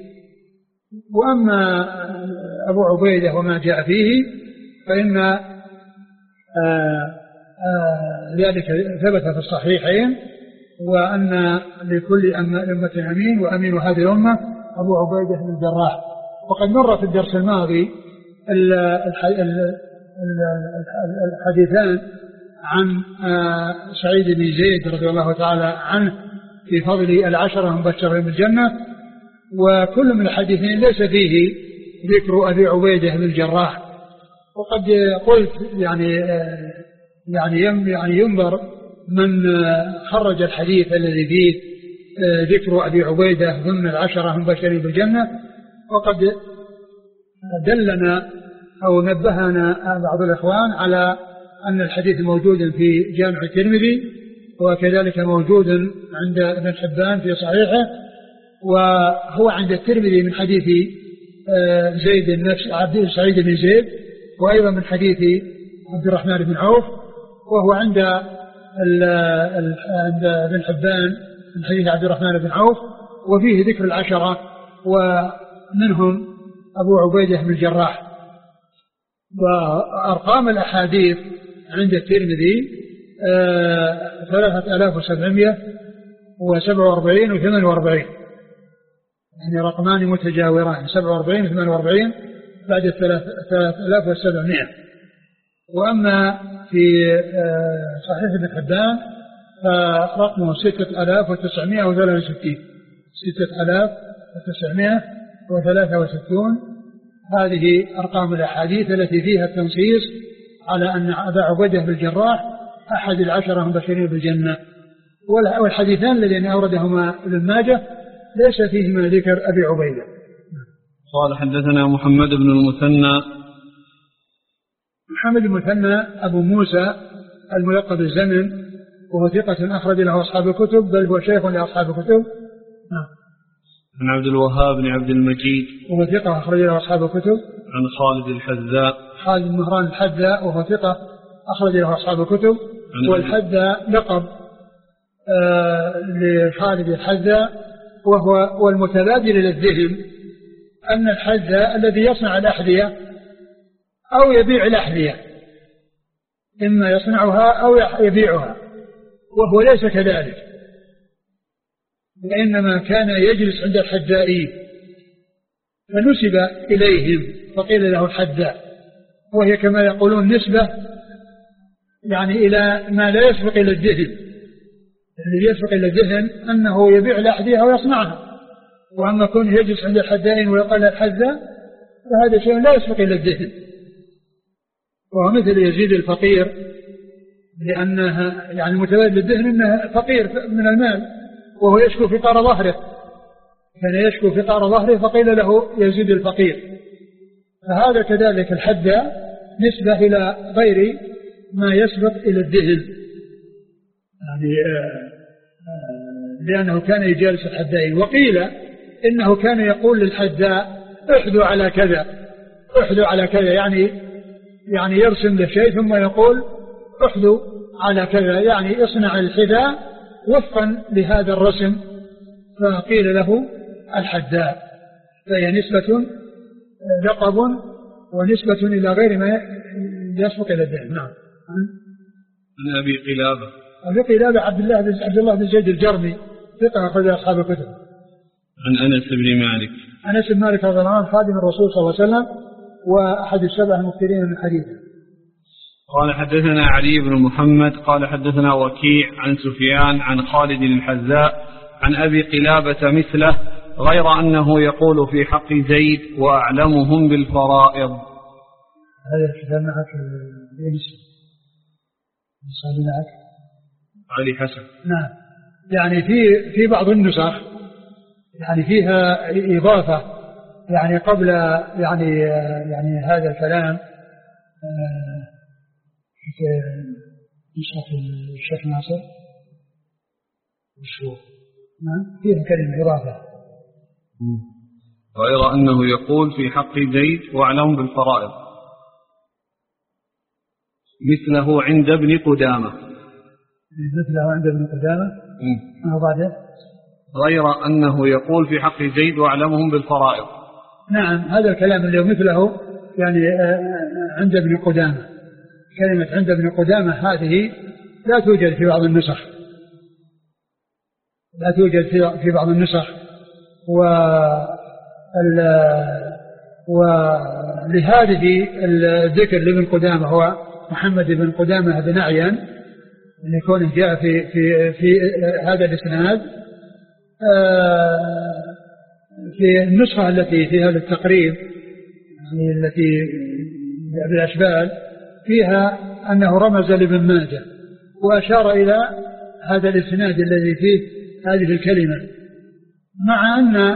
وأما أبو عبيدة وما جاء فيه فإن آآ آآ ذلك ثبت في الصحيحين، وأن لكل أمة أمين وأمين هذه الأمة أبو عبيدة بن الجراح. وقد مر في الدرس الماضي الحديثان عن سعيد بن زيد رضي الله تعالى عنه في فضل العشرة المبشرين بالجنة، وكل من الحديثين ليس فيه ذكر أبي عبيدة بن الجراح. وقد قلت يعني يعني يعني ينظر من خرج الحديث الذي فيه ذكر أبي عبيدة ضمن العشرة المبشرين بالجنة، وقد دلنا أو نبهنا بعض الإخوان على أن الحديث موجود في جامع الترمذي، وكذلك موجود عند ابن حبان في صحيحه، وهو عند الترمذي من حديث زيد النفس عبد سعيد بن زيد، وأيضا من حديث عبد الرحمن بن عوف، وهو عند عند ابن حبان من حديث عبد الرحمن بن عوف، وفيه ذكر العشرة ومنهم أبو عبيدة بن الجراح. وأرقام الأحاديث عند الترمذي ثلاثة آلاف وسبعمائة وسبعة وأربعين وثمان وأربعين، يعني رقمان متجاوران، سبعة وأربعين وثمان وأربعين بعد ثلاثة آلاف وسبعمائة. وأما في صحيح ابن حبان فرقمه ستة آلاف وتسعمائة وثلاثة وستين، ستة آلاف وتسعمائة وثلاثة وستون. هذه أرقام الأحاديث التي فيها التنصيص على أن أبا عبيدة بن الجراح أحد العشرة المبشرين بالجنة. والحديثان الذين أوردهما ابن ماجه ليس فيهما ذكر أبي عبيدة. قال حدثنا محمد بن المثنى. محمد بن المثنى أبو موسى الملقب بالزمن، وهو ثقة أخرج له أصحاب الكتب، بل هو شيخ لأصحاب الكتب. عن عبد الوهاب بن عبد المجيد، وهو ثقة أخرج له أصحاب الكتب. عن خالد الحذاء، خالد بن مهران الحذاء، وهو ثقة أخرج له أصحاب الكتب. والحذاء لقب آه لخالد الحذاء، وهو والمتبادل إلى الذهن أن الحذاء الذي يصنع الأحذية أو يبيع الأحذية، إما يصنعها أو يبيعها، وهو ليس كذلك، وإنما كان يجلس عند الحذائين فنسب إليهم فقيل له الحذاء، وهي كما يقولون نسبة يعني إلى ما لا يسبق إلى الذهن. الذي يسبق إلى الذهن أنه يبيع الأحذية ويصنعها، وأما كونه يجلس عند الحذائين ويقال الحذاء فهذا شيء لا يسبق إلى الذهن. وهو مثل يزيد الفقير، لأنها يعني متبادل الذهن أنه فقير من المال، وهو يشكو فقار ظهره، كان يشكو فقار ظهره فقيل له يزيد الفقير. فهذا كذلك الحذاء نسبة إلى غير ما يسبق إلى الذهن، يعني آآ آآ لأنه كان يجالس الحذائين. وقيل إنه كان يقول للحذاء احذو على كذا، احذو على كذا، يعني يعني يرسم له شيء ثم يقول احذو على كذا، يعني اصنع الحذاء وفقا لهذا الرسم، فقيل له الحذاء. فهي نسبة لقب ونسبة إلى غير ما يسبق إلى الذهن. نعم. عن أبي قلابة. أبي قلابة عبد الله بن عبد الله بن زيد الجرمي، ثقة أخرج أصحاب الكتب. عن أنس بن مالك. أنس بن مالك رضي الله عنه خادم الرسول صلى الله عليه وسلم، وأحد السبع المكثرين من حديثه. قال حدثنا علي بن محمد قال حدثنا وكيع عن سفيان عن خالد الحذاء عن أبي قلابة مثله، غير أنه يقول في حق زيد وأعلمهم بالفرائض. هذا الكتاب معك الإنس معك علي حسن. نعم. يعني في في بعض النسخ يعني فيها إضافة يعني قبل يعني يعني هذا الكلام في نسخة الشيخ ناصر وشو نعم فيها كلمة إضافة، غير أنه يقول في حق زيد وأعلم بالفرائض مثله عند ابن قدامة، مثله عند ابن قدامة. ما بعده؟ غير أنه يقول في حق زيد وأعلمهم بالفرائض. نعم، هذا الكلام اللي مثله يعني عند ابن قدامة. كلمة عند ابن قدامة هذه لا توجد في بعض النسخ، لا توجد في بعض النسخ. ولهذه الذكر لابن قدامة هو محمد بن قدامة بن أعين أن يكون جاء في, في, في هذا الإسناد في النسخة التي في هذا التقريب يعني التي بالأشبال فيها أنه رمز لابن ماجه وأشار إلى هذا الإسناد الذي فيه هذه الكلمة، مع أن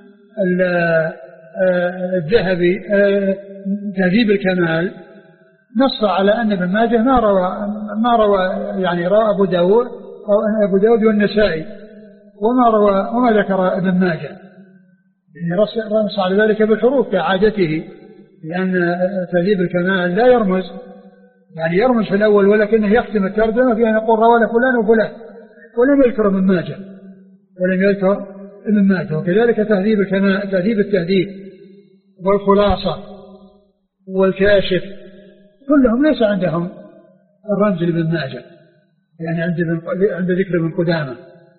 الذهبي تهذيب الكمال نص على أن ابن ماجه ما روى ما روى يعني روى أبو داود أو أبو داود والنسائي وما روى وما ذكر ابن ماجه، يعني نص على ذلك بالحروف كعادته، لأن تهذيب الكمال لا يرمز يعني يرمز في الأول ولكنه يختم الترجمة في أن يقول روى فلان وفلان ولم يذكر ابن ماجه ولم يذكر ابن ماجه. وكذلك تهذيب الكمال تهذيب التهذيب والخلاصة والكاشف كلهم ليس عندهم الرمز لابن ماجه يعني عند عند ذكر ابن قدامة.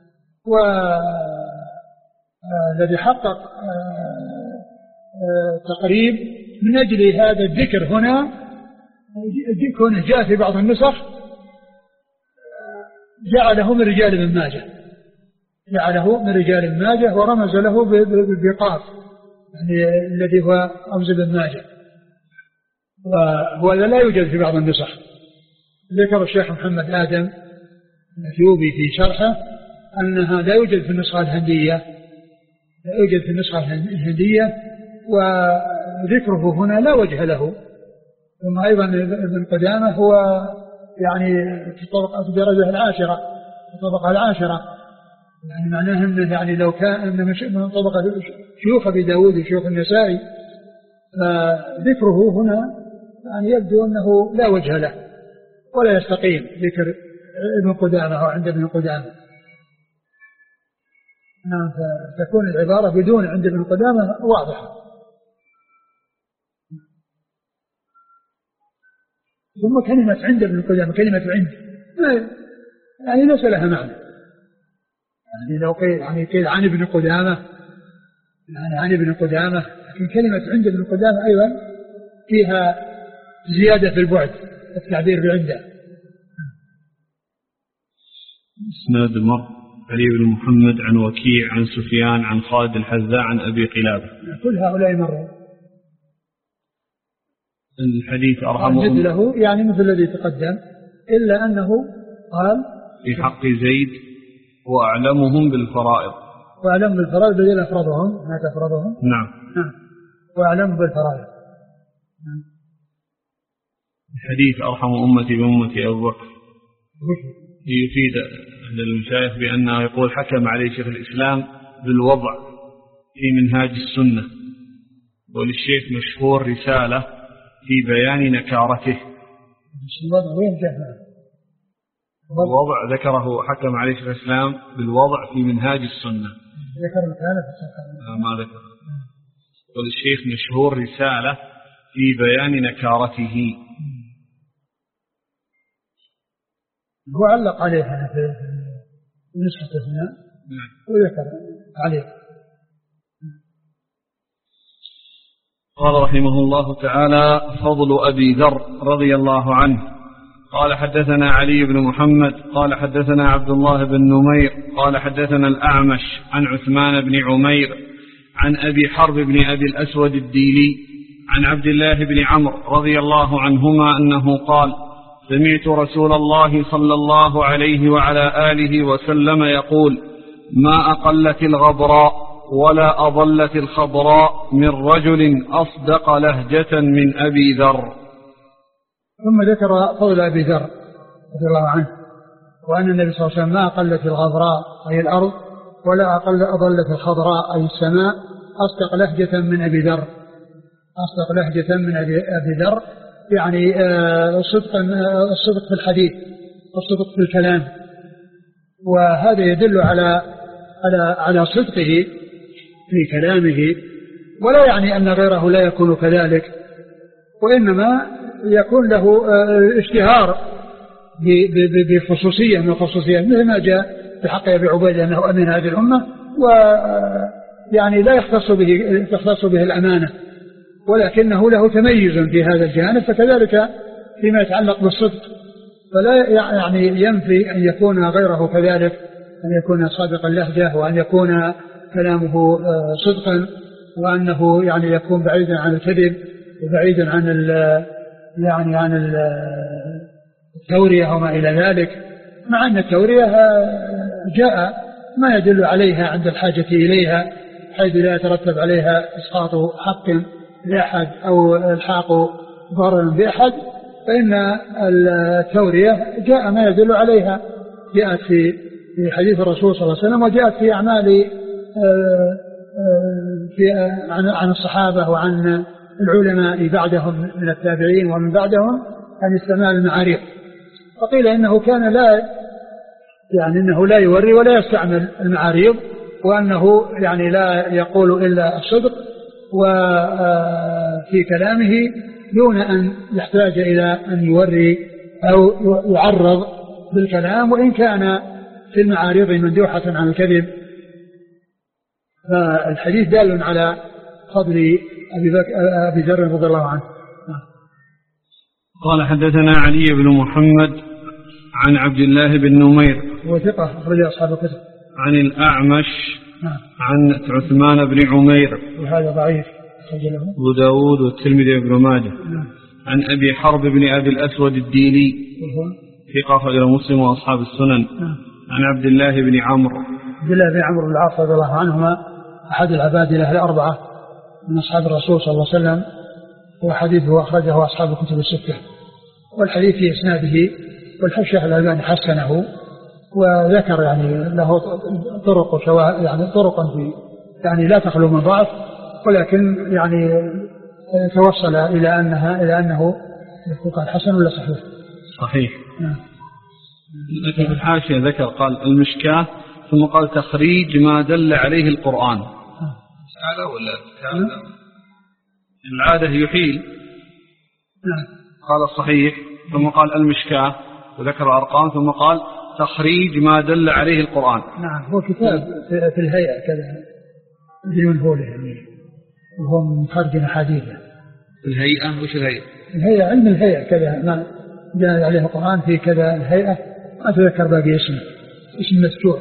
والذي حقق تقريب من أجل هذا الذكر هنا كونه جاء في بعض النسخ جعله من رجال ابن ماجه جعله من رجال ابن ماجه ورمز له بالبقاف يعني الذي هو رمز ابن ماجه، وهذا لا يوجد في بعض النسخ. ذكر الشيخ محمد آدم الأثيوبي في شرحه أنها لا يوجد في النسخة الهندية لا يوجد في النسخة الهندية وذكره هنا لا وجه له. ثم أيضا ابن قدامة هو يعني في الطبقة الدرجة العاشرة الطبقة العاشرة يعني معناه أنه يعني لو كان من طبقة شيوخ أبي داود وشيوخ النسائي فذكره هنا يعني يبدو أنه لا وجه له ولا يستقيم ذكر ابن قدامة أو عند ابن قدامة. نعم فتكون العبارة بدون عند ابن قدامة واضحة. ثم كلمة عند ابن قدامة كلمة عند يعني ليس لها معنى يعني لو قيل يعني قيل عن ابن قدامة يعني عن ابن قدامة، لكن كلمة عند ابن قدامة أيضا فيها زيادة في البعد التعبير بعنده. اسناد مر علي بن محمد عن وكيع عن سفيان عن خالد الحذاء عن أبي قلابة كل هؤلاء مروا. الحديث أرحمهم له يعني مثل الذي تقدم إلا أنه قال في حق زيد وأعلمهم بالفرائض وأعلم بالفرائض بدل أفرضهم ما تفرضهم نعم نعم وأعلم بالفرائض. نعم. الحديث أرحم أمتي بأمتي أبو بكر يفيد أهل المشايخ بأنه يقول حكم عليه شيخ الإسلام بالوضع في منهاج السنة، وللشيخ مشهور رسالة في بيان نكارته. الوضع ذكره حكم عليه شيخ الإسلام بالوضع في منهاج السنة ذكر ما ذكر. وللشيخ مشهور رسالة في بيان نكارته. هو علق عليها في نسخة الثناء وذكر عليه. قال رحمه الله تعالى فضل أبي ذر رضي الله عنه قال حدثنا علي بن محمد قال حدثنا عبد الله بن نمير قال حدثنا الأعمش عن عثمان بن عمير عن أبي حرب بن أبي الأسود الديلي عن عبد الله بن عمرو رضي الله عنهما أنه قال سمعت رسول الله صلى الله عليه وعلى آله وسلم يقول ما أقلت الغبراء ولا أضلت الخضراء من رجل أصدق لهجة من أبي ذر. ثم ذكر قول أبي ذر رضي الله عنه وأن النبي صلى الله عليه وسلم ما أقلت الغبراء أي الأرض ولا أقل أضلت الخضراء أي السماء أصدق لهجة من أبي ذر أصدق لهجة من أبي ذر يعني الصدق الصدق في الحديث الصدق في الكلام، وهذا يدل على على على صدقه في كلامه، ولا يعني أن غيره لا يكون كذلك، وإنما يكون له اشتهار بخصوصية من الخصوصيات مثل ما جاء في حق أبي عبيدة أنه أمين هذه الأمة ويعني لا يختص به تختص به الأمانة ولكنه له تميز في هذا الجانب، فكذلك فيما يتعلق بالصدق، فلا يعني ينفي أن يكون غيره كذلك، أن يكون صادق اللهجة وأن يكون كلامه صدقا، وأنه يعني يكون بعيدا عن الكذب وبعيدا عن يعني عن التورية وما إلى ذلك، مع أن التورية جاء ما يدل عليها عند الحاجة إليها، حيث لا يترتب عليها إسقاط حق لأحد أو الحاق ضرر بأحد، فإن التورية جاء ما يدل عليها، جاءت في حديث الرسول صلى الله عليه وسلم، وجاءت في أعمال في عن الصحابة وعن العلماء بعدهم من التابعين ومن بعدهم عن استعمال المعاريض. فقيل إنه كان لا يعني إنه لا يوري ولا يستعمل المعاريض، وأنه يعني لا يقول إلا الصدق وفي كلامه دون أن يحتاج إلى أن يوري أو يعرض بالكلام، وإن كان في المعارض مندوحة عن الكذب. فالحديث دال على فضل أبي, أبي ذر رضي الله عنه. قال حدثنا علي بن محمد عن عبد الله بن نمير وثقة أخرج أصحاب الكتب. عن الأعمش عن عثمان بن عمير وهذا ضعيف أبو داود والترمذي بن ماجه. عن أبي حرب بن أبي الأسود الديلي ثقة أخرج مسلم وأصحاب السنن. عن عبد الله بن عمرو عبد الله بن عمرو بن العاص رضي الله عنهما أحد العبادلة الأربعة من أصحاب الرسول صلى الله عليه وسلم، وحديثه أخرجه أصحاب الكتب الستة، والحديث في إسناده والحشة الألباني حسنه وذكر يعني له طرق يعني طرقا في يعني لا تخلو من ضعف، ولكن يعني توصل إلى أنها إلى أنه قال حسن ولا صحيح؟ صحيح. نعم. لكن في الحاشية ذكر قال المشكاة ثم قال تخريج ما دل عليه القرآن. هذا ولا هذا العادة يحيل. نعم. قال الصحيح ثم قال المشكاة وذكر أرقام ثم قال تخريج ما دل عليه القرآن. نعم. هو كتاب في الهيئة كذا من هوله يعني، وهو من خرج حديثة. الهيئة وش الهيئة؟ الهيئة علم الهيئة كذا ما دل عليه القرآن في كذا الهيئة، ما أتذكر باقي اسمه، اسم مفتوح.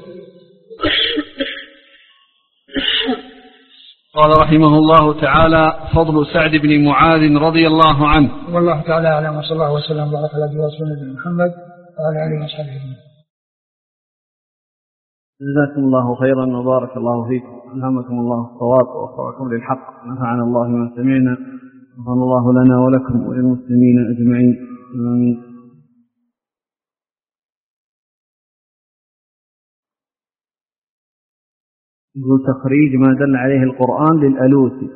قال رحمه الله تعالى فضل سعد بن معاذ رضي الله عنه. والله تعالى أعلم، وصلى الله وسلم وبارك على رسول محمد وعلى آله وصحبه أجمعين. جزاكم الله خيرا وبارك الله فيكم، ألهمكم الله الصواب ووفقكم للحق، نفعنا الله ما سمعنا، غفر الله لنا ولكم وللمسلمين أجمعين، آمين. يقول تخريج ما دل عليه القرآن للألوسي.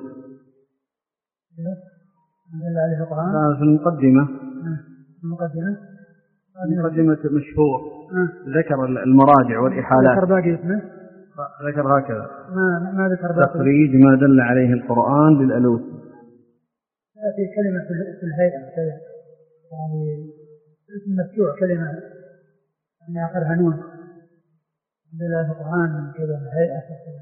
ما دل عليه القرآن؟ لا في المقدمة. المقدمة؟ مقدمة مشهور. ذكر المراجع والإحالات. ذكر باقي اسمه؟ ذكر هكذا. ما ما ذكر باقي. تخريج ما دل عليه القرآن للألوسي. في كلمة في الهيئة كذا يعني اسم مفتوح كلمة يعني آخرها نون. دل عليه القرآن كذا الهيئة كذا.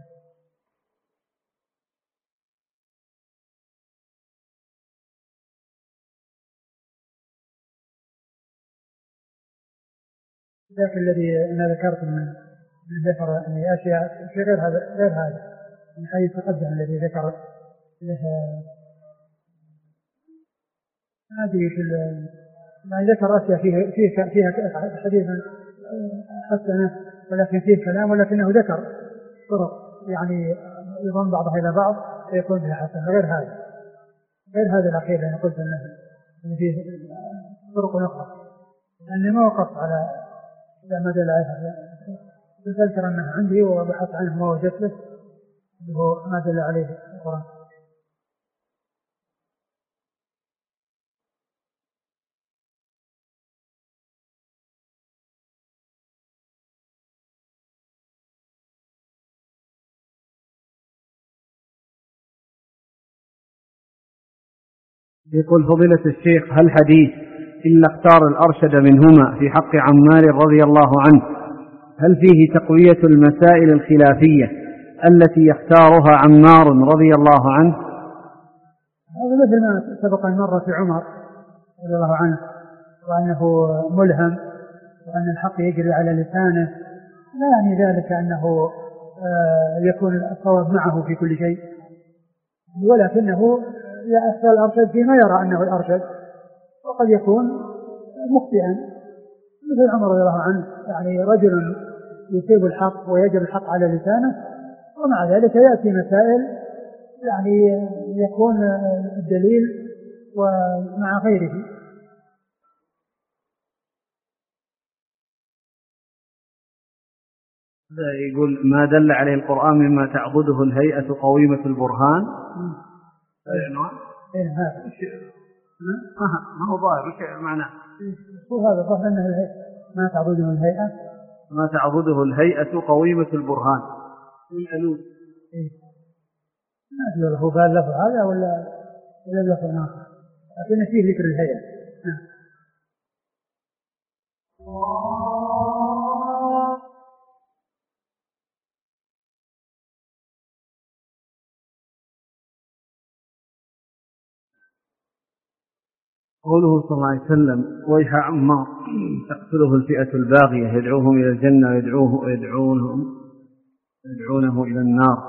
ذاك الذي أنا ذكرت من ذكر أن أشياء في غير هذا غير هذا من حيث تقدم الذي ذكر لها هذه في يعني ذكر أشياء فيها فيها فيها حديثا حسنة، ولكن فيه كلام، ولكنه ذكر طرق يعني يضم بعضها إلى بعض فيكون فيها حسنة، غير هذا غير هذا الأخير اللي قلت أنه فيه طرق أخرى، لأني ما وقفت على لا مدى العيها، أذكر أنه عندي وبحث عنه ما وجدت له وهو ما دل عليه القرآن. يقول فضيلة الشيخ هل حديث إلا اختار الأرشد منهما في حق عمار رضي الله عنه هل فيه تقوية المسائل الخلافية التي يختارها عمار رضي الله عنه؟ هذا مثل ما سبق أن مر في عمر رضي الله عنه وأنه ملهم وأن الحق يجري على لسانه، لا يعني ذلك أنه يكون الصواب معه في كل شيء، ولكنه يأثر الأرشد فيما يرى أنه الأرشد، وقد يكون مخطئا مثل عمر رضي الله عنه، يعني رجل يصيب الحق ويجري الحق على لسانه ومع ذلك يأتي مسائل يعني يكون الدليل ومع غيره. يقول ما دل عليه القرآن مما تعبده الهيئة قويمة البرهان. ما هو ظاهر وش معناه؟ هذا ظاهر أنه الهيئة ما تعبده الهيئة ما تعبده الهيئة قويمة البرهان من ألوذ. ما أدري له قال لفظ هذا ولا ولا لفظ آخر، لكن فيه ذكر الهيئة. قوله صلى الله عليه وسلم ويح عمار تقتله الفئة الباغية يدعوهم إلى الجنة ويدعوه يدعونهم يدعونه إلى النار،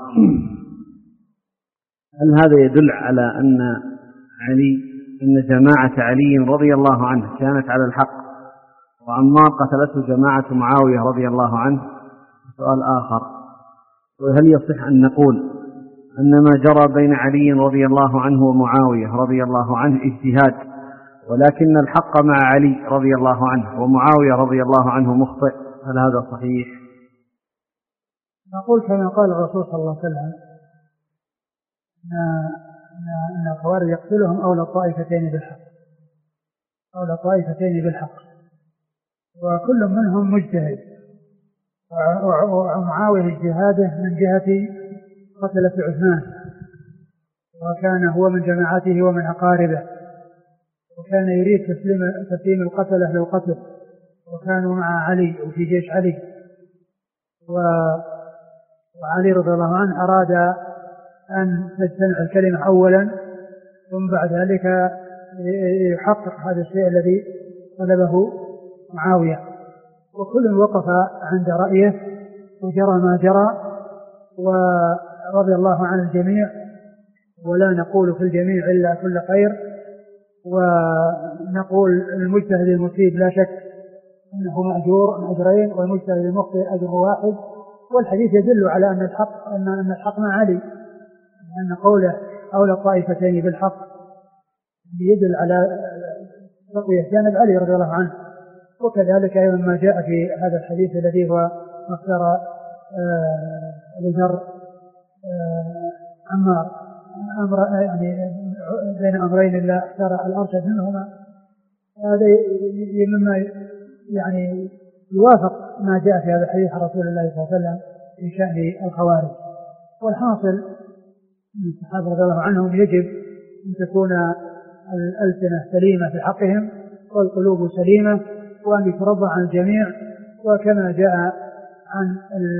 هل هذا يدل على أن علي أن جماعة علي رضي الله عنه كانت على الحق وعمار قتلته جماعة معاوية رضي الله عنه؟ سؤال آخر، وهل يصح أن نقول أن ما جرى بين علي رضي الله عنه ومعاوية رضي الله عنه اجتهاد، ولكن الحق مع علي رضي الله عنه ومعاوية رضي الله عنه مخطئ، هل هذا صحيح؟ نقول كما قال الرسول صلى الله عليه وسلم أن الخوارج يقتلهم أولى الطائفتين بالحق أولى الطائفتين بالحق وكل منهم مجتهد، ومعاوية اجتهاده من جهة قتلة عثمان، وكان هو من جماعته ومن أقاربه، وكان يريد تسليم تسليم القتلة للقتل، وكانوا مع علي وفي جيش علي، وعلي رضي الله عنه أراد أن تجتمع الكلمة أولا ثم بعد ذلك يحقق هذا الشيء الذي طلبه معاوية، وكل وقف عند رأيه وجرى ما جرى ورضي الله عن الجميع، ولا نقول في الجميع إلا كل خير، ونقول المجتهد المصيب لا شك أنه مأجور أجرين والمجتهد المخطئ أجر واحد، والحديث يدل على أن الحق أن الحق مع علي، أن قوله أولى الطائفتين بالحق يدل على تقوية جانب علي رضي الله عنه. وكذلك أيضا ما جاء في هذا الحديث الذي هو مصدر أبو ذر عمار أمر يعني بين أمرين إلا اختار الأرشد منهما، هذا مما يعني يوافق ما جاء في هذا الحديث عن رسول الله صلى الله عليه وسلم في شأن الخوارج. والحاصل من الصحابة رضي الله عنهم يجب أن تكون الألسنة سليمة في حقهم والقلوب سليمة، وأن يترضى عن الجميع، وكما جاء عن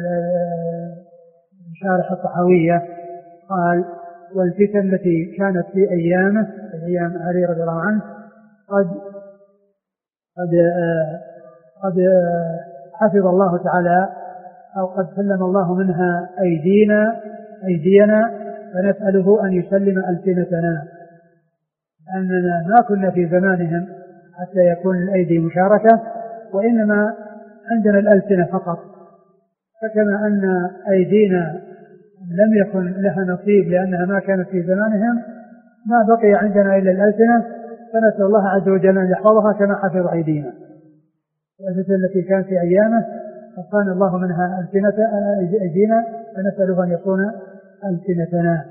شارح الطحاوية قال والفتن التي كانت في أيامه في أيام علي رضي الله عنه قد قد قد حفظ الله تعالى أو قد سلم الله منها أيدينا أيدينا فنسأله أن يسلم ألسنتنا، أننا ما كنا في زمانهم حتى يكون الأيدي مشاركة، وإنما عندنا الألسنة فقط، فكما أن أيدينا لم يكن لها نصيب لأنها ما كانت في زمانهم، ما بقي عندنا إلا الألسنة، فنسأل الله عز وجل أن يحفظها كما حفظ أيدينا. والفتنة التي كانت في أيامه فكان الله منها ألسنة أيدينا، فنسأله أن يكون ألسنتنا.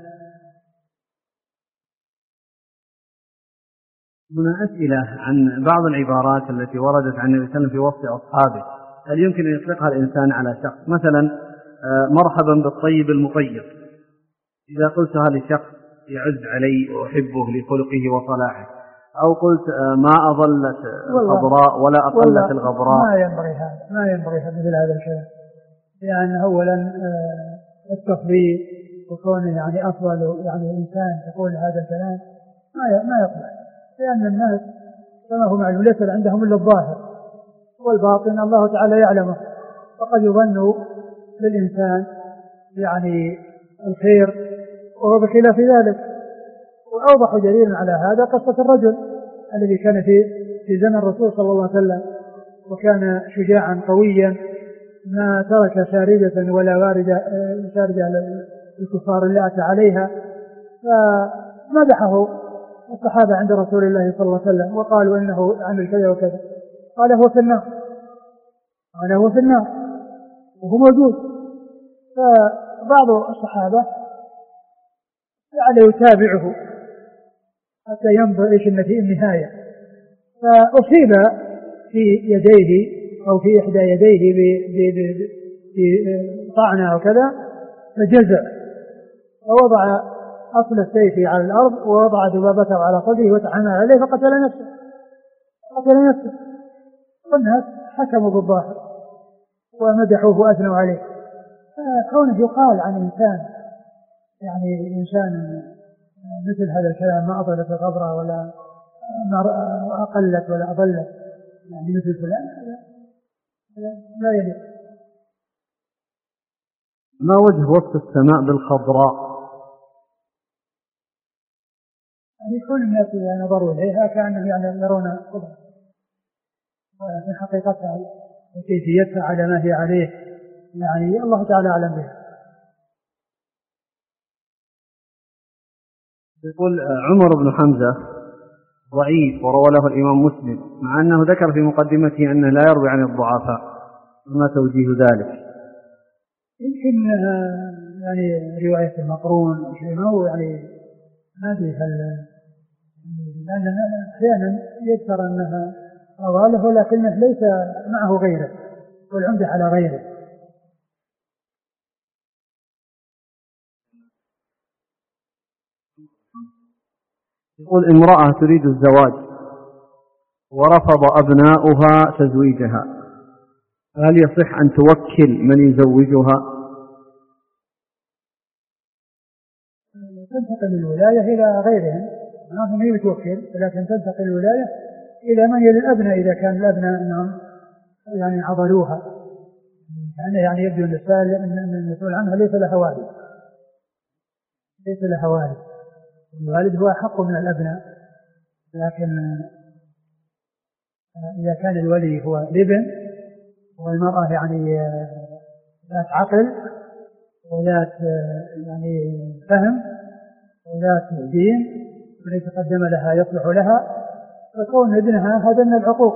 هنا أسئلة عن بعض العبارات التي وردت عن النبي صلى الله عليه وسلم في وصف أصحابه، هل يمكن أن يطلقها الإنسان على شخص؟ مثلا مرحبا بالطيب المطيب، إذا قلتها لشخص يعز علي وأحبه لخلقه وصلاحه، أو قلت ما أظلت الخضراء ولا أقلت الغبراء، ما ينبغي هذا ما ينبغي مثل هذا الكلام، لأن يعني أولا التفضيل وكونه يعني أفضل يعني إنسان تقول هذا الكلام، ما ما يقبل، لأن الناس كما هو معلوم ليس عندهم إلا الظاهر والباطن الله تعالى يعلمه، وقد يظن للإنسان يعني الخير وهو بخلاف ذلك. وأوضح دليل على هذا قصة الرجل الذي كان في في زمن الرسول صلى الله عليه وسلم، وكان شجاعا قويا ما ترك شاردة ولا واردة شاردة الكفار اللي أتى عليها، فمدحه الصحابة عند رسول الله صلى الله عليه وسلم وقالوا إنه عمل كذا وكذا، قال هو في النار، قال هو في النار وهو موجود. فبعض الصحابة يعني يتابعه حتى ينظر إيش النهاية، فأصيب في يديه أو في إحدى يديه بطعنة وكذا فجزع، فوضع أصل السيف على الأرض ووضع ذبابته على صدره وتحمل عليه فقتل نفسه قتل نفسه والناس حكموا بالظاهر ومدحوه وأثنوا عليه. كونه يقال عن إنسان يعني إنسان مثل هذا الكلام ما أضلت الغبرة ولا ما أقلت ولا أضلت يعني مثل فلان، لا يليق. ما وجه وصف السماء بالخضراء؟ يعني كل الناس إذا نظروا إليها كأنهم يعني يرون خضراء، وفي حقيقتها وكيفيتها على ما هي عليه يعني الله تعالى أعلم بها. يقول عمر بن حمزة ضعيف وروى له الإمام مسلم، مع أنه ذكر في مقدمته أنه لا يروي عن الضعفاء، ما توجيه ذلك؟ يمكن يعني رواية المقرون أو شيء، ما هو يعني ما أدري هل لأن أحيانا يذكر أنها أضاله ولكنه ليس معه غيره والعمدة على غيره. يقول امرأة تريد الزواج ورفض أبناؤها تزويجها، هل يصح أن توكل من يزوجها؟ تنتقل الولاية إلى غيرهم، ما هم يتوكل، لكن تنتقل الولاية إلى من يلي الأبناء إذا كان الأبناء أنهم يعني عضلوها، يعني, يعني يبدو أن المسؤول عنها ليس لها والد، ليس لها والد، الوالد هو أحق من الأبناء، لكن إذا كان الولي هو الابن والمرأة يعني ذات عقل وذات يعني فهم وذات دين وليس قدم لها يصلح لها، فكون ابنها هذا من العقوق،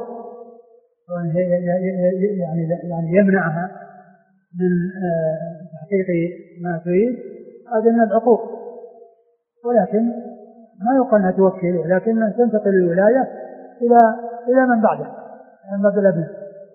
يعني يعني يمنعها من تحقيق ما تريد، هذا من العقوق. ولكن ما يقال أنها توكل، ولكن تنتقل الولاية إلى إلى من بعده من بعد الابن.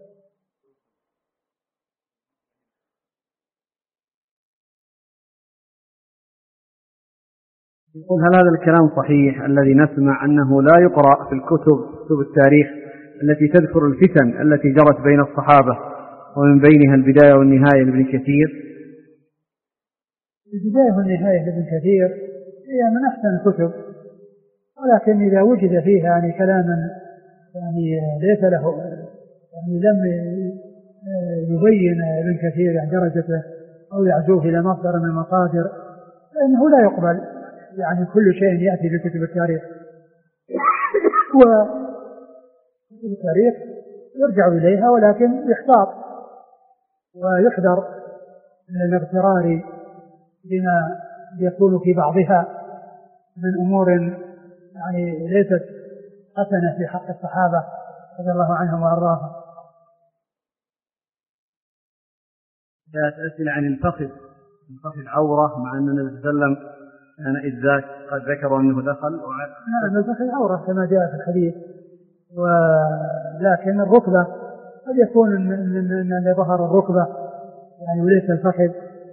يقول هل هذا الكلام صحيح الذي نسمع أنه لا يقرأ في الكتب كتب التاريخ التي تذكر الفتن التي جرت بين الصحابة ومن بينها البداية والنهاية لابن كثير؟ البداية والنهاية لابن كثير هي من أحسن الكتب، ولكن إذا وجد فيها يعني كلاما يعني ليس له يعني لم يبين ابن كثير يعني درجته أو يعزوه إلى مصدر من المصادر فإنه لا يقبل. يعني كل شيء يأتي في كتب التاريخ وكتب التاريخ يرجع إليها، ولكن يحتاط ويحذر من الاغترار بما يكون في بعضها من أمور يعني ليست حسنة في حق الصحابة رضي الله عنهم وأرضاهم. جاءت أسئلة عن الفخذ، الفخذ عورة مع أن النبي صلى الله عليه وسلم كان إذ ذاك قد ذكروا أنه دخل وعاد. نعم الفخذ عورة كما جاء في الحديث، ولكن الركبة قد يكون أن ظهر الركبة يعني وليس الفخذ.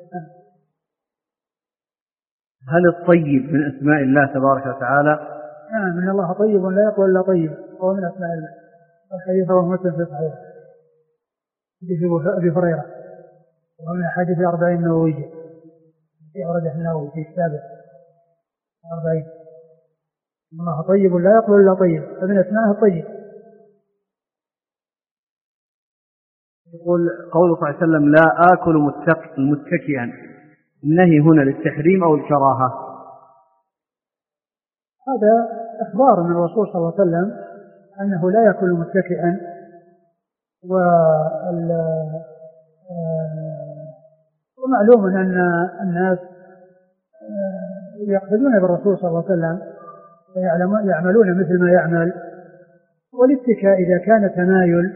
هل الطيب من أسماء الله تبارك وتعالى؟ نعم من الله طيب لا يقبل إلا طيب، هو من أسماء الله. الحديث هو مسلم في صحيح حديث أبي هريرة ومن حديث أربعين نووية في أورده النووي في كتابه أربعين. الله طيب لا يقبل إلا طيب، فمن أسمائه الطيب. يقول قوله صلى الله عليه وسلم لا آكل متكئا، النهي هنا للتحريم أو الكراهة؟ هذا إخبار من الرسول صلى الله عليه وسلم أنه لا يأكل متكئا، ومعلوم أن الناس يقتدون بالرسول صلى الله عليه وسلم ويعملون مثل ما يعمل. والاتكاء إذا كان تمايل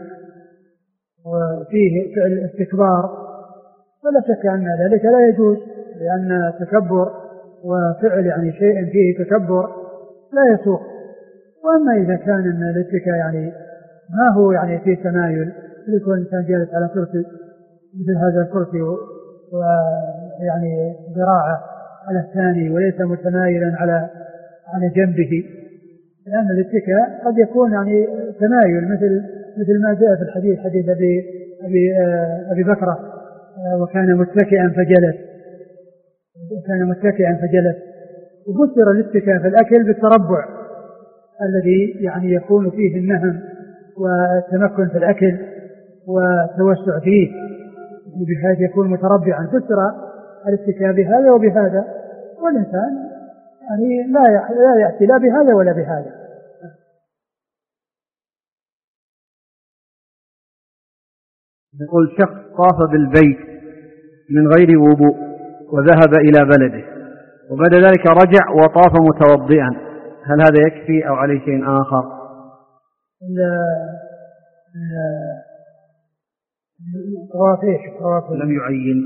وفيه فعل استكبار فلا شك أن ذلك لا يجوز، لأن تكبر وفعل يعني شيء فيه تكبر لا يسوق. وأما إذا كان الاتكاء يعني ما هو يعني فيه تمايل، يكون الإنسان جالس على كرسي مثل هذا الكرسي ويعني ذراعه على الثاني وليس متمايلا على على جنبه، لأن الاتكاء قد يكون يعني تمايل مثل مثل ما جاء في الحديث حديث أبي أبي أبي بكرة وكان متكئا فجلس وكان متكئا فجلس. وفسر الاتكاء في الأكل بالتربع الذي يعني يكون فيه النهم والتمكن في الأكل وتوسع فيه، بحيث يكون متربعا. فسر الاتكاء بهذا وبهذا، والإنسان يعني لا لا يأتي لا بهذا ولا بهذا. يقول شخص طاف بالبيت من غير وضوء وذهب إلى بلده وبعد ذلك رجع وطاف متوضئا، هل هذا يكفي أو عليه شيء آخر؟ طواف ايش؟ طواف لم يعين.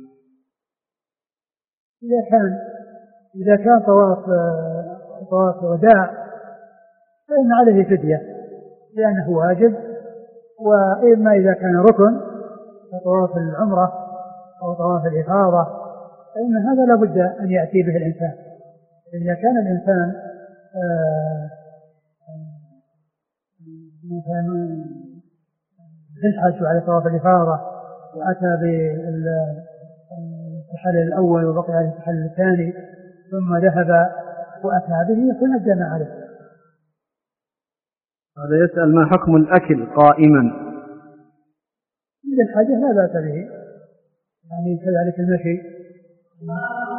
إذا كان إذا كان طواف طواف وداع فإن عليه فدية لأنه واجب، وإما إذا كان ركن كطواف العمرة أو طواف الإفاضة فإن هذا لا بد أن يأتي به الإنسان. إذا كان الإنسان مثلا في الحج على طواف الإفاضة وأتى بالتحلل الأول وبقي على التحلل الثاني ثم ذهب وأتى به يكون أدى ما عليه. هذا يسأل ما حكم الأكل قائما؟ عند الحاجة لا بأس به، يعني كذلك المشي